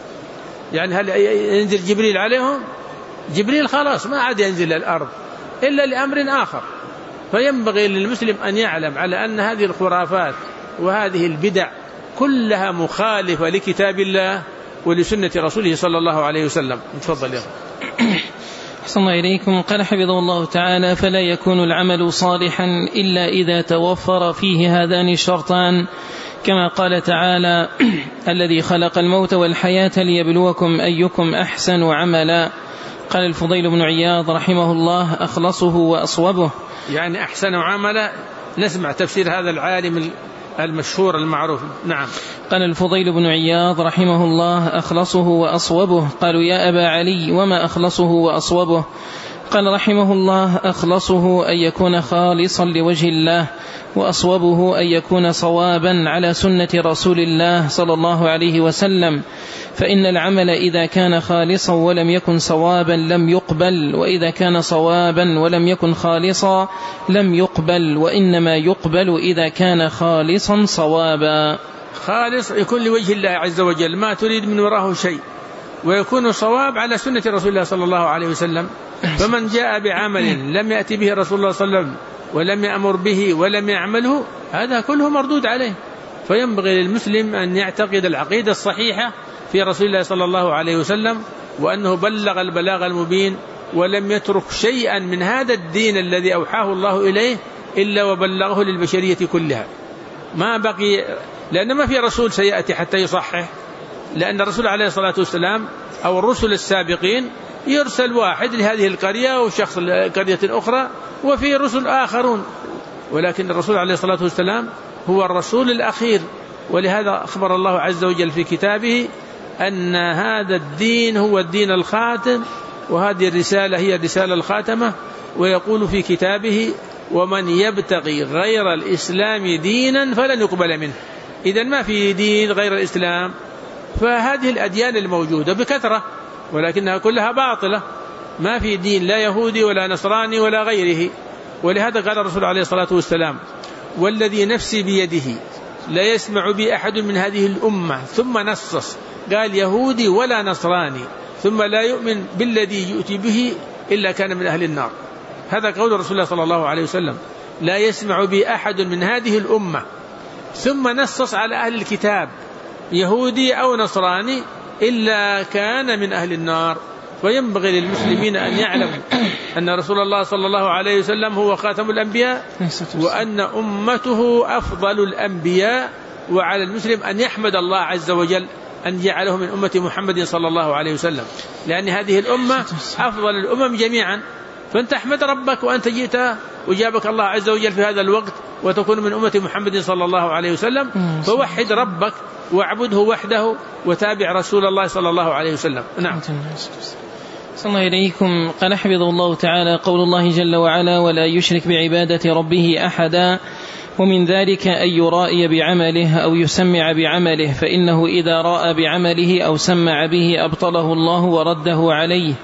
A: يعني هل ينزل جبريل عليهم؟ جبريل خلاص ما عاد ينزل الأرض إلا لأمر آخر. فينبغي للمسلم أن يعلم على أن هذه الخرافات وهذه البدع كلها مخالفة لكتاب الله ولسنة رسوله صلى الله عليه وسلم. تفضل يا أخي.
B: أحسن الله إليكم. قال حفظه الله تعالى: فلا يكون العمل صالحا إلا إذا توفر فيه هذان الشرطان، كما قال تعالى: الذي خلق الموت والحياة ليبلوكم أيكم أحسن عملا. قال الفضيل بن عياض رحمه الله: أخلصه وأصوبه.
A: يعني أحسن عملا، نسمع تفسير هذا العالم المشهور المعروف. نعم.
B: قال الفضيل بن عياض رحمه الله: أخلصه وأصوبه. قالوا: يا أبا علي وما أخلصه وأصوبه؟ قال رحمه الله: أخلصه أن يكون خالصا لوجه الله، وأصوبه أن يكون صوابا على سنة رسول الله صلى الله عليه وسلم، فإن العمل إذا كان خالصا ولم يكن صوابا لم يقبل، وإذا كان صوابا ولم يكن خالصا لم يقبل، وإنما يقبل إذا كان خالصا صوابا.
A: خالص يكون لوجه الله عز وجل، ما تريد من وراه شيء، ويكون صواب على سنة رسول الله صلى الله عليه وسلم. فمن جاء بعمل لم يأتي به رسول الله صلى الله عليه وسلم ولم يأمر به ولم يعمله، هذا كله مردود عليه. فينبغي للمسلم أن يعتقد العقيدة الصحيحة في رسول الله صلى الله عليه وسلم، وأنه بلغ البلاغ المبين ولم يترك شيئا من هذا الدين الذي أوحاه الله إليه إلا وبلغه للبشرية كلها، ما بقي، لأن ما في رسول سيأتي حتى يصحح، لأن الرسول عليه الصلاة والسلام أو الرسل السابقين يرسل واحد لهذه القرية وشخص لقرية أخرى، وفي رسل آخرون، ولكن الرسول عليه الصلاة والسلام هو الرسول الأخير. ولهذا أخبر الله عز وجل في كتابه أن هذا الدين هو الدين الخاتم، وهذه الرسالة هي الرسالة الخاتمة. ويقول في كتابه: ومن يبتغي غير الإسلام دينا فلن يقبل منه. إذن ما في دين غير الإسلام. فهذه الأديان الموجودة بكثرة ولكنها كلها باطلة، ما في دين لا يهودي ولا نصراني ولا غيره. ولهذا قال الرسول عليه الصلاة والسلام: والذي نفسي بيده لا يسمع بي أحد من هذه الأمة، ثم نصص قال يهودي ولا نصراني، ثم لا يؤمن بالذي يؤتي به إلا كان من أهل النار. هذا قول رسول الله صلى الله عليه وسلم: لا يسمع بي أحد من هذه الأمة ثم نصص على أهل الكتاب يهودي أو نصراني إلا كان من أهل النار. وينبغي للمسلمين أن يعلموا أن رسول الله صلى الله عليه وسلم هو خاتم الأنبياء وأن أمته أفضل الأنبياء، وعلى المسلم أن يحمد الله عز وجل أن جعله من أمة محمد صلى الله عليه وسلم، لأن هذه الأمة أفضل الأمم جميعا. فأنت احمد ربك وأنت جئت وجابك الله عز وجل في هذا الوقت وتكون من أمة محمد صلى الله عليه وسلم، فوحد ربك واعبده وحده وتابع رسول الله صلى الله عليه وسلم. نعم.
B: صلى الله إليكم. قال حفظه الله تعالى: قول الله جل وعلا: ولا يشرك بعبادة ربه أحدا، ومن ذلك أن يرائي بعمله أو يسمع بعمله، فإنه إذا رأى بعمله أو سمع به أبطله الله ورده عليه.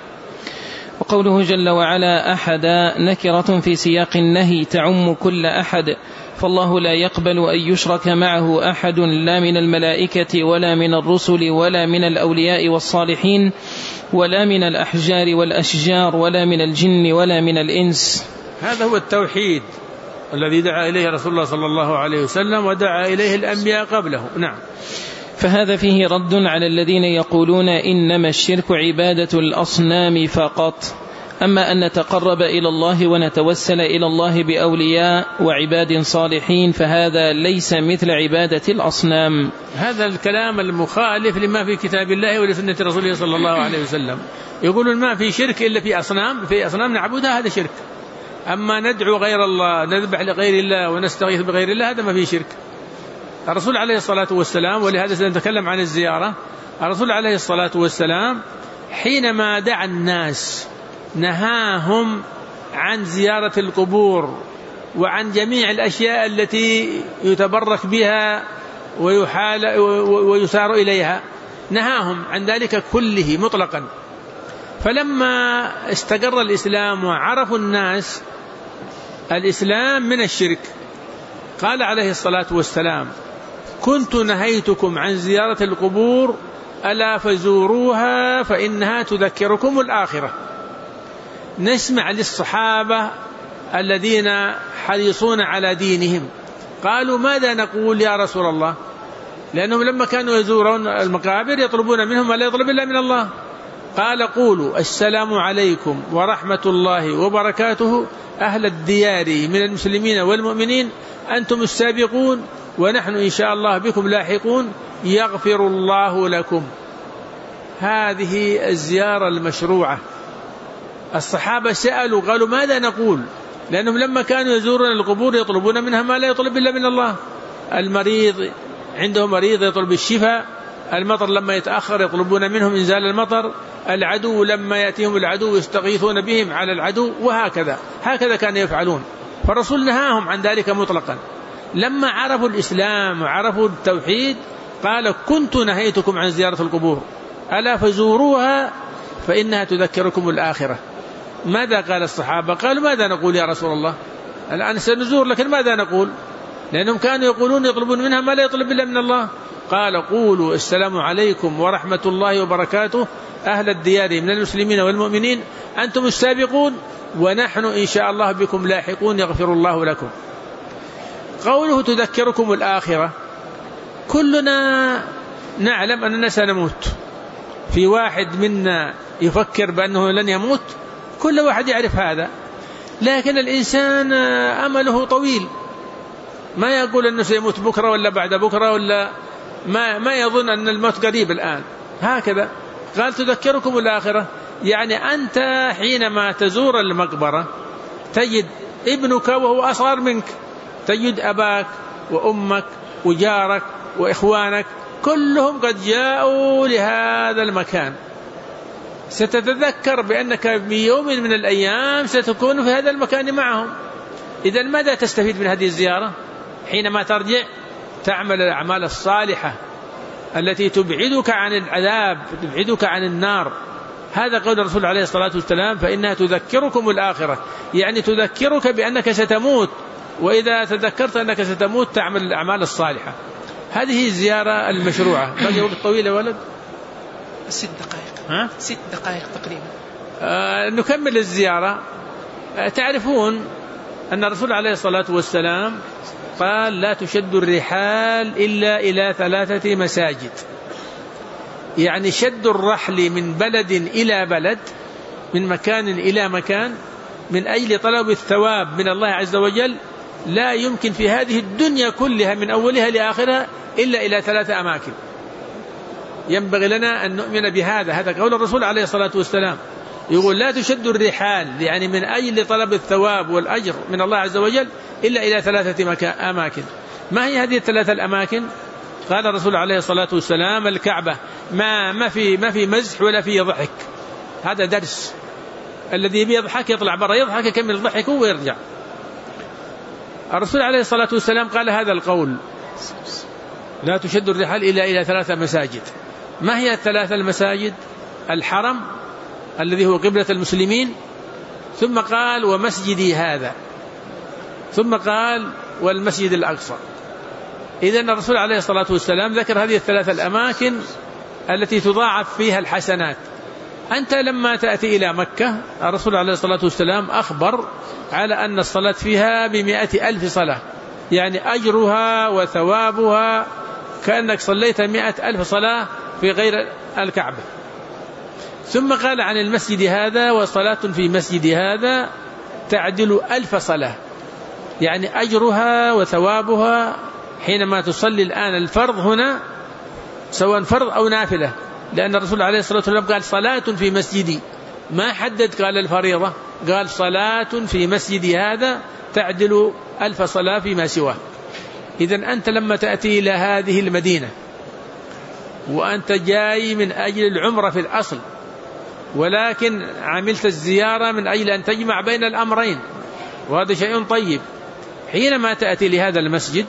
B: وقوله جل وعلا أحدا نكرة في سياق النهي تعم كل أحد، فالله لا يقبل أن يشرك معه أحد، لا من الملائكة ولا من الرسل ولا من الأولياء والصالحين ولا من الأحجار والأشجار ولا من الجن ولا من الإنس.
A: هذا هو التوحيد الذي دعا إليه رسول الله صلى الله عليه وسلم ودعا إليه الأنبياء قبله. نعم.
B: فهذا فيه رد على الذين يقولون إنما الشرك عبادة الأصنام فقط، أما أن نتقرب إلى الله ونتوسل إلى الله بأولياء وعباد صالحين فهذا ليس مثل عبادة الأصنام.
A: هذا الكلام المخالف لما في كتاب الله ولسنة رسوله صلى الله عليه وسلم. يقولون ما في شرك إلا في أصنام نعبدها، هذا شرك. أما ندعو غير الله، نذبح لغير الله ونستغيث بغير الله، هذا ما فيه شرك. الرسول عليه الصلاة والسلام، ولهذا سنتكلم عن الزيارة، الرسول عليه الصلاة والسلام حينما دعا الناس نهاهم عن زيارة القبور وعن جميع الأشياء التي يتبرك بها ويسار إليها، نهاهم عن ذلك كله مطلقا. فلما استقر الإسلام وعرفوا الناس الإسلام من الشرك، قال عليه الصلاة والسلام: كنت نهيتكم عن زيارة القبور ألا فزوروها فإنها تذكركم الآخرة. نسمع للصحابة الذين حريصون على دينهم قالوا: ماذا نقول يا رسول الله؟ لأنهم لما كانوا يزورون المقابر يطلبون منهم ما لا يطلب إلا من الله. قال: قولوا السلام عليكم ورحمة الله وبركاته أهل الديار من المسلمين والمؤمنين، أنتم السابقون ونحن إن شاء الله بكم لاحقون، يغفر الله لكم. هذه الزيارة المشروعة. الصحابة سألوا قالوا: ماذا نقول؟ لأنهم لما كانوا يزورون القبور يطلبون منها ما لا يطلب إلا من الله. المريض عنده مريض يطلب الشفاء، المطر لما يتأخر يطلبون منهم إنزال المطر، العدو لما يأتيهم العدو يستغيثون بهم على العدو، هكذا كانوا يفعلون. فالرسول نهاهم عن ذلك مطلقا. لما عرفوا الإسلام وعرفوا التوحيد قال: كنت نهيتكم عن زيارة القبور ألا فزوروها فإنها تذكركم الآخرة. ماذا قال الصحابة؟ قالوا: ماذا نقول يا رسول الله؟ الآن سنزور لكن ماذا نقول؟ لأنهم كانوا يقولون يطلبون منها ما لا يطلب إلا من الله. قال: قولوا السلام عليكم ورحمة الله وبركاته أهل الديار من المسلمين والمؤمنين، أنتم السابقون ونحن إن شاء الله بكم لاحقون، يغفر الله لكم. قوله تذكركم الآخرة، كلنا نعلم أننا سنموت. في واحد منا يفكر بأنه لن يموت؟ كل واحد يعرف هذا، لكن الإنسان أمله طويل، ما يقول أنه سيموت بكرة ولا بعد بكرة ولا ما يظن أن الموت قريب الآن. هكذا قال: تذكركم الآخرة، يعني أنت حينما تزور المقبرة تجد ابنك وهو أصغر منك، تجد أباك وأمك وجارك وإخوانك كلهم قد جاءوا لهذا المكان. ستتذكر بأنك بيوم من الأيام ستكون في هذا المكان معهم. إذن ماذا تستفيد من هذه الزيارة؟ حينما ترجع تعمل الأعمال الصالحة التي تبعدك عن العذاب، تبعدك عن النار. هذا قول الرسول عليه الصلاة والسلام: فإنها تذكركم الآخرة، يعني تذكرك بأنك ستموت، وإذا تذكرت أنك ستموت تعمل الأعمال الصالحة. هذه الزيارة المشروعة. باقي وقت طويل يا ولد؟
B: 6 دقائق. 6 دقائق تقريبا.
A: نكمل الزيارة. تعرفون أن الرسول عليه الصلاة والسلام قال لا تشد الرحال إلا إلى 3 مساجد، يعني شد الرحل من بلد إلى بلد، من مكان إلى مكان، من أجل طلب الثواب من الله عز وجل، لا يمكن في هذه الدنيا كلها من أولها لآخرها إلا إلى 3 أماكن. ينبغي لنا أن نؤمن بهذا. هذا قول الرسول عليه الصلاة والسلام، يقول لا تشد الرحال، يعني من أجل طلب الثواب والأجر من الله عز وجل، إلا إلى 3 أماكن. ما هي هذه ال3 الأماكن؟ قال الرسول عليه الصلاة والسلام الكعبة. ما في مزح ولا في ضحك، هذا درس. الذي بيضحك يطلع برا، يضحك يكمل ضحكه ويرجع. الرسول عليه الصلاة والسلام قال هذا القول لا تشد الرحال إلا إلى 3 مساجد. ما هي ال3 المساجد؟ الحرم الذي هو قبلة المسلمين، ثم قال ومسجدي هذا، ثم قال والمسجد الأقصى. إذن الرسول عليه الصلاة والسلام ذكر هذه ال3 الأماكن التي تضاعف فيها الحسنات. أنت لما تأتي إلى مكة، الرسول عليه الصلاة والسلام أخبر على أن الصلاة فيها ب100,000 صلاة، يعني أجرها وثوابها كأنك صليت 100,000 صلاة في غير الكعبة. ثم قال عن المسجد هذا وصلاة في مسجد هذا تعدل 1000 صلاة، يعني أجرها وثوابها حينما تصلي الآن الفرض هنا، سواء فرض أو نافلة، لأن الرسول عليه الصلاة والسلام قال صلاة في مسجدي، ما حدد قال الفريضة، قال صلاة في مسجد هذا تعدل 1000 صلاة فيما سواه. إذن أنت لما تأتي إلى هذه المدينة وأنت جاي من أجل العمرة في الأصل، ولكن عملت الزيارة من أجل أن تجمع بين الأمرين، وهذا شيء طيب. حينما تأتي لهذا المسجد،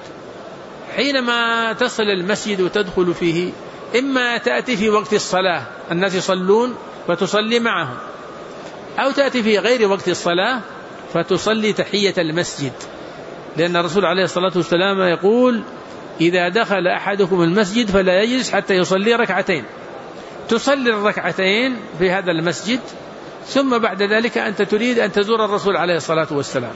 A: حينما تصل المسجد وتدخل فيه، إما تأتي في وقت الصلاة الناس يصلون فتصلي معهم، أو تأتي في غير وقت الصلاة فتصلي تحية المسجد، لأن الرسول عليه الصلاة والسلام يقول إذا دخل أحدكم المسجد فلا يجلس حتى يصلي 2 ركعتين. تصلي 2 ركعتين في هذا المسجد، ثم بعد ذلك أنت تريد أن تزور الرسول عليه الصلاة والسلام.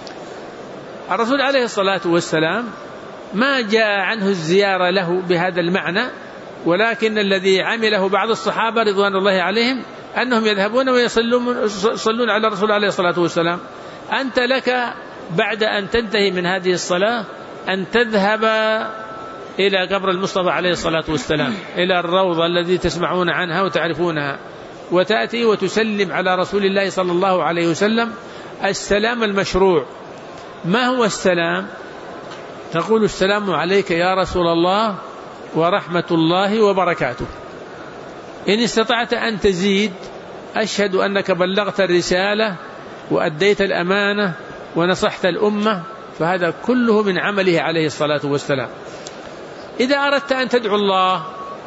A: الرسول عليه الصلاة والسلام ما جاء عنه الزيارة له بهذا المعنى، ولكن الذي عمله بعض الصحابة رضوان الله عليهم أنهم يذهبون ويصلون على الرسول عليه الصلاة والسلام. أنت لك بعد أن تنتهي من هذه الصلاة أن تذهب إلى قبر المصطفى عليه الصلاة والسلام، إلى الروضة التي تسمعون عنها وتعرفونها، وتأتي وتسلم على رسول الله صلى الله عليه وسلم السلام المشروع. ما هو السلام؟ تقول السلام عليك يا رسول الله ورحمة الله وبركاته. إن استطعت أن تزيد أشهد أنك بلغت الرسالة وأديت الأمانة ونصحت الأمة، فهذا كله من عمله عليه الصلاة والسلام. إذا أردت أن تدعو الله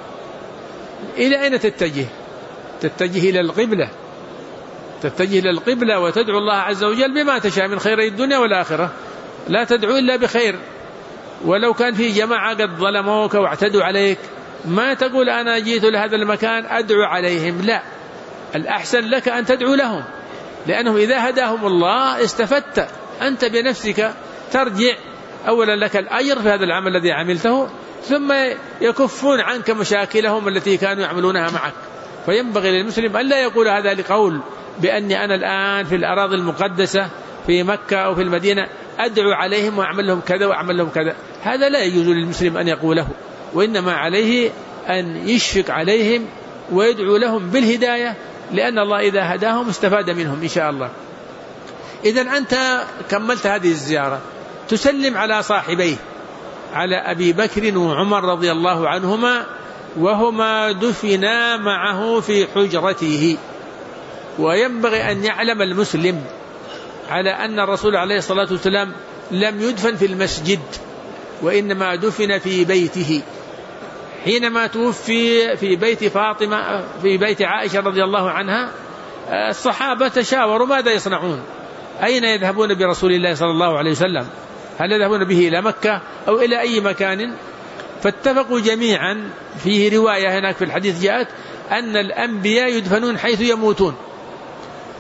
A: إلى أين تتجه؟ تتجه إلى القبلة، تتجه إلى القبلة وتدعو الله عز وجل بما تشاء من خير الدنيا والآخرة. لا تدعو إلا بخير. ولو كان في جماعة قد ظلموك واعتدوا عليك، ما تقول أنا جيت لهذا المكان أدعو عليهم، لا، الأحسن لك أن تدعو لهم، لأنه إذا هداهم الله استفدت أنت بنفسك، ترجع أولا لك الأجر في هذا العمل الذي عملته، ثم يكفون عنك مشاكلهم التي كانوا يعملونها معك. فينبغي للمسلم أن لا يقول هذا لقول بأني أنا الآن في الأراضي المقدسة في مكة أو في المدينة أدعو عليهم وأعمل لهم كذا وأعمل لهم كذا، هذا لا يجوز للمسلم أن يقوله، وإنما عليه أن يشفق عليهم ويدعو لهم بالهداية، لأن الله إذا هداهم استفاد منهم إن شاء الله. إذن أنت كملت هذه الزيارة، تسلم على صاحبيه، على أبي بكر وعمر رضي الله عنهما، وهما دفنا معه في حجرته. وينبغي أن يعلم المسلم على أن الرسول عليه الصلاة والسلام لم يدفن في المسجد، وإنما دفن في بيته. حينما توفي في بيت فاطمة في بيت عائشة رضي الله عنها، الصحابة تشاوروا ماذا يصنعون، أين يذهبون برسول الله صلى الله عليه وسلم، هل يذهبون به إلى مكة أو إلى أي مكان؟ فاتفقوا جميعا. فيه رواية هناك في الحديث جاءت أن الأنبياء يدفنون حيث يموتون،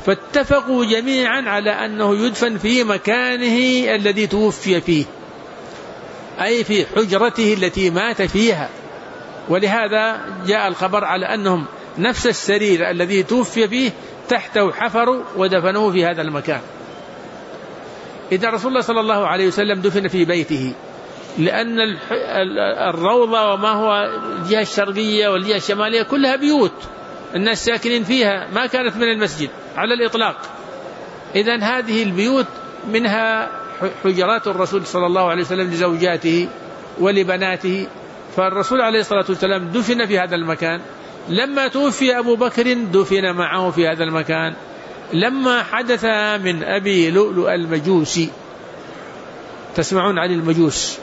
A: فاتفقوا جميعا على أنه يدفن في مكانه الذي توفي فيه، أي في حجرته التي مات فيها. ولهذا جاء الخبر على أنهم نفس السرير الذي توفي فيه تحته حفروا ودفنوه في هذا المكان. إذا رسول الله صلى الله عليه وسلم دفن في بيته، لأن الروضة وما هو الجهة الشرقية والجهة الشمالية كلها بيوت الناس ساكنين فيها، ما كانت من المسجد على الإطلاق. إذن هذه البيوت منها حجرات الرسول صلى الله عليه وسلم لزوجاته ولبناته، فالرسول عليه الصلاة والسلام دفن في هذا المكان. لما توفي أبو بكر دفن معه في هذا المكان. لما حدث من أبي لؤلؤ المجوسي، تسمعون عن المجوس،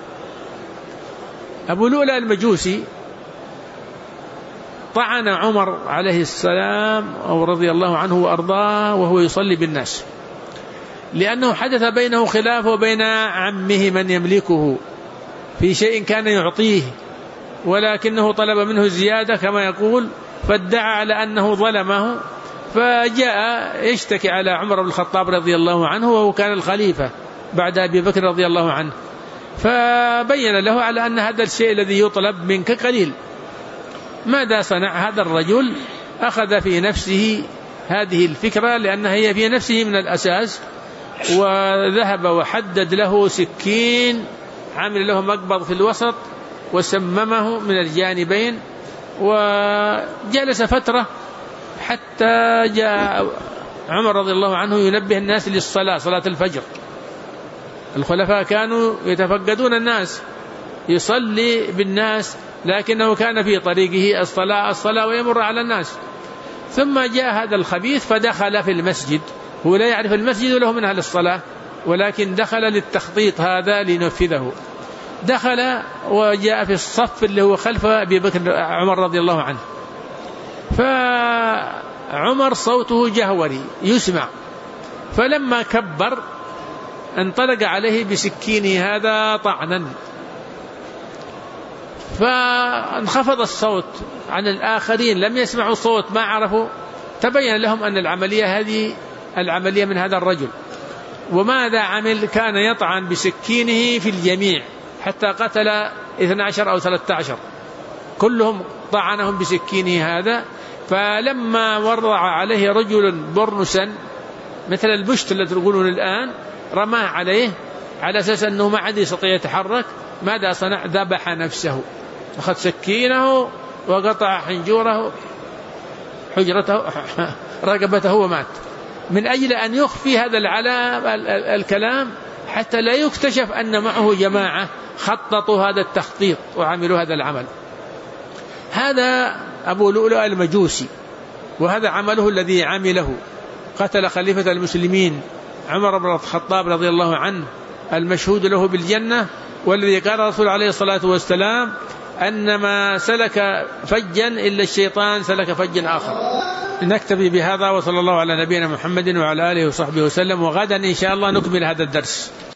A: أبو لؤلؤ المجوسي طعن عمر عليه السلام أو رضي الله عنه وأرضاه وهو يصلي بالناس، لأنه حدث بينه خلاف وبين عمه من يملكه في شيء كان يعطيه، ولكنه طلب منه زيادة كما يقول، فادعى على أنه ظلمه، فجاء يشتكي على عمر بن الخطاب رضي الله عنه وهو كان الخليفة بعد أبي بكر رضي الله عنه، فبين له على أن هذا الشيء الذي يطلب منك قليل. ماذا صنع هذا الرجل؟ أخذ في نفسه هذه الفكرة لأنها هي في نفسه من الأساس، وذهب وحدد له سكين، عمل له مقبض في الوسط وسممه من الجانبين، وجلس فترة حتى جاء عمر رضي الله عنه ينبه الناس للصلاة، صلاة الفجر. الخلفاء كانوا يتفقدون الناس، يصلي بالناس، لكنه كان في طريقه الصلاة ويمر على الناس. ثم جاء هذا الخبيث فدخل في المسجد، هو لا يعرف المسجد وله من أهل الصلاة، ولكن دخل للتخطيط هذا لينفذه. دخل وجاء في الصف اللي هو خلف أبي بكر عمر رضي الله عنه، فعمر صوته جهوري يسمع، فلما كبر انطلق عليه بسكينه هذا طعنا، فانخفض الصوت عن الآخرين، لم يسمعوا صوت، ما عرفوا، تبين لهم أن العملية هذه العملية من هذا الرجل. وماذا عمل؟ كان يطعن بسكينه في الجميع حتى قتل 12 أو 13، كلهم طعنهم بسكينه هذا. فلما وضع عليه رجل برنسا مثل البشت الذي تقولون الآن، رماه عليه على أساس أنه ما عاد يستطيع يتحرك. ماذا صنع؟ ذبح نفسه، أخذ سكينه وقطع حنجوره حجرته رقبته ومات، من أجل أن يخفي هذا الكلام حتى لا يكتشف أن معه جماعة خططوا هذا التخطيط وعملوا هذا العمل. هذا أبو لؤلؤ المجوسي، وهذا عمله الذي عمله، قتل خليفة المسلمين عمر بن الخطاب رضي الله عنه المشهود له بالجنة، والذي قال الرسول عليه الصلاة والسلام أنما سلك فجا إلا الشيطان سلك فجا آخر. نكتفي بهذا، وصلى الله على نبينا محمد وعلى آله وصحبه وسلم، وغدا إن شاء الله نكمل هذا الدرس.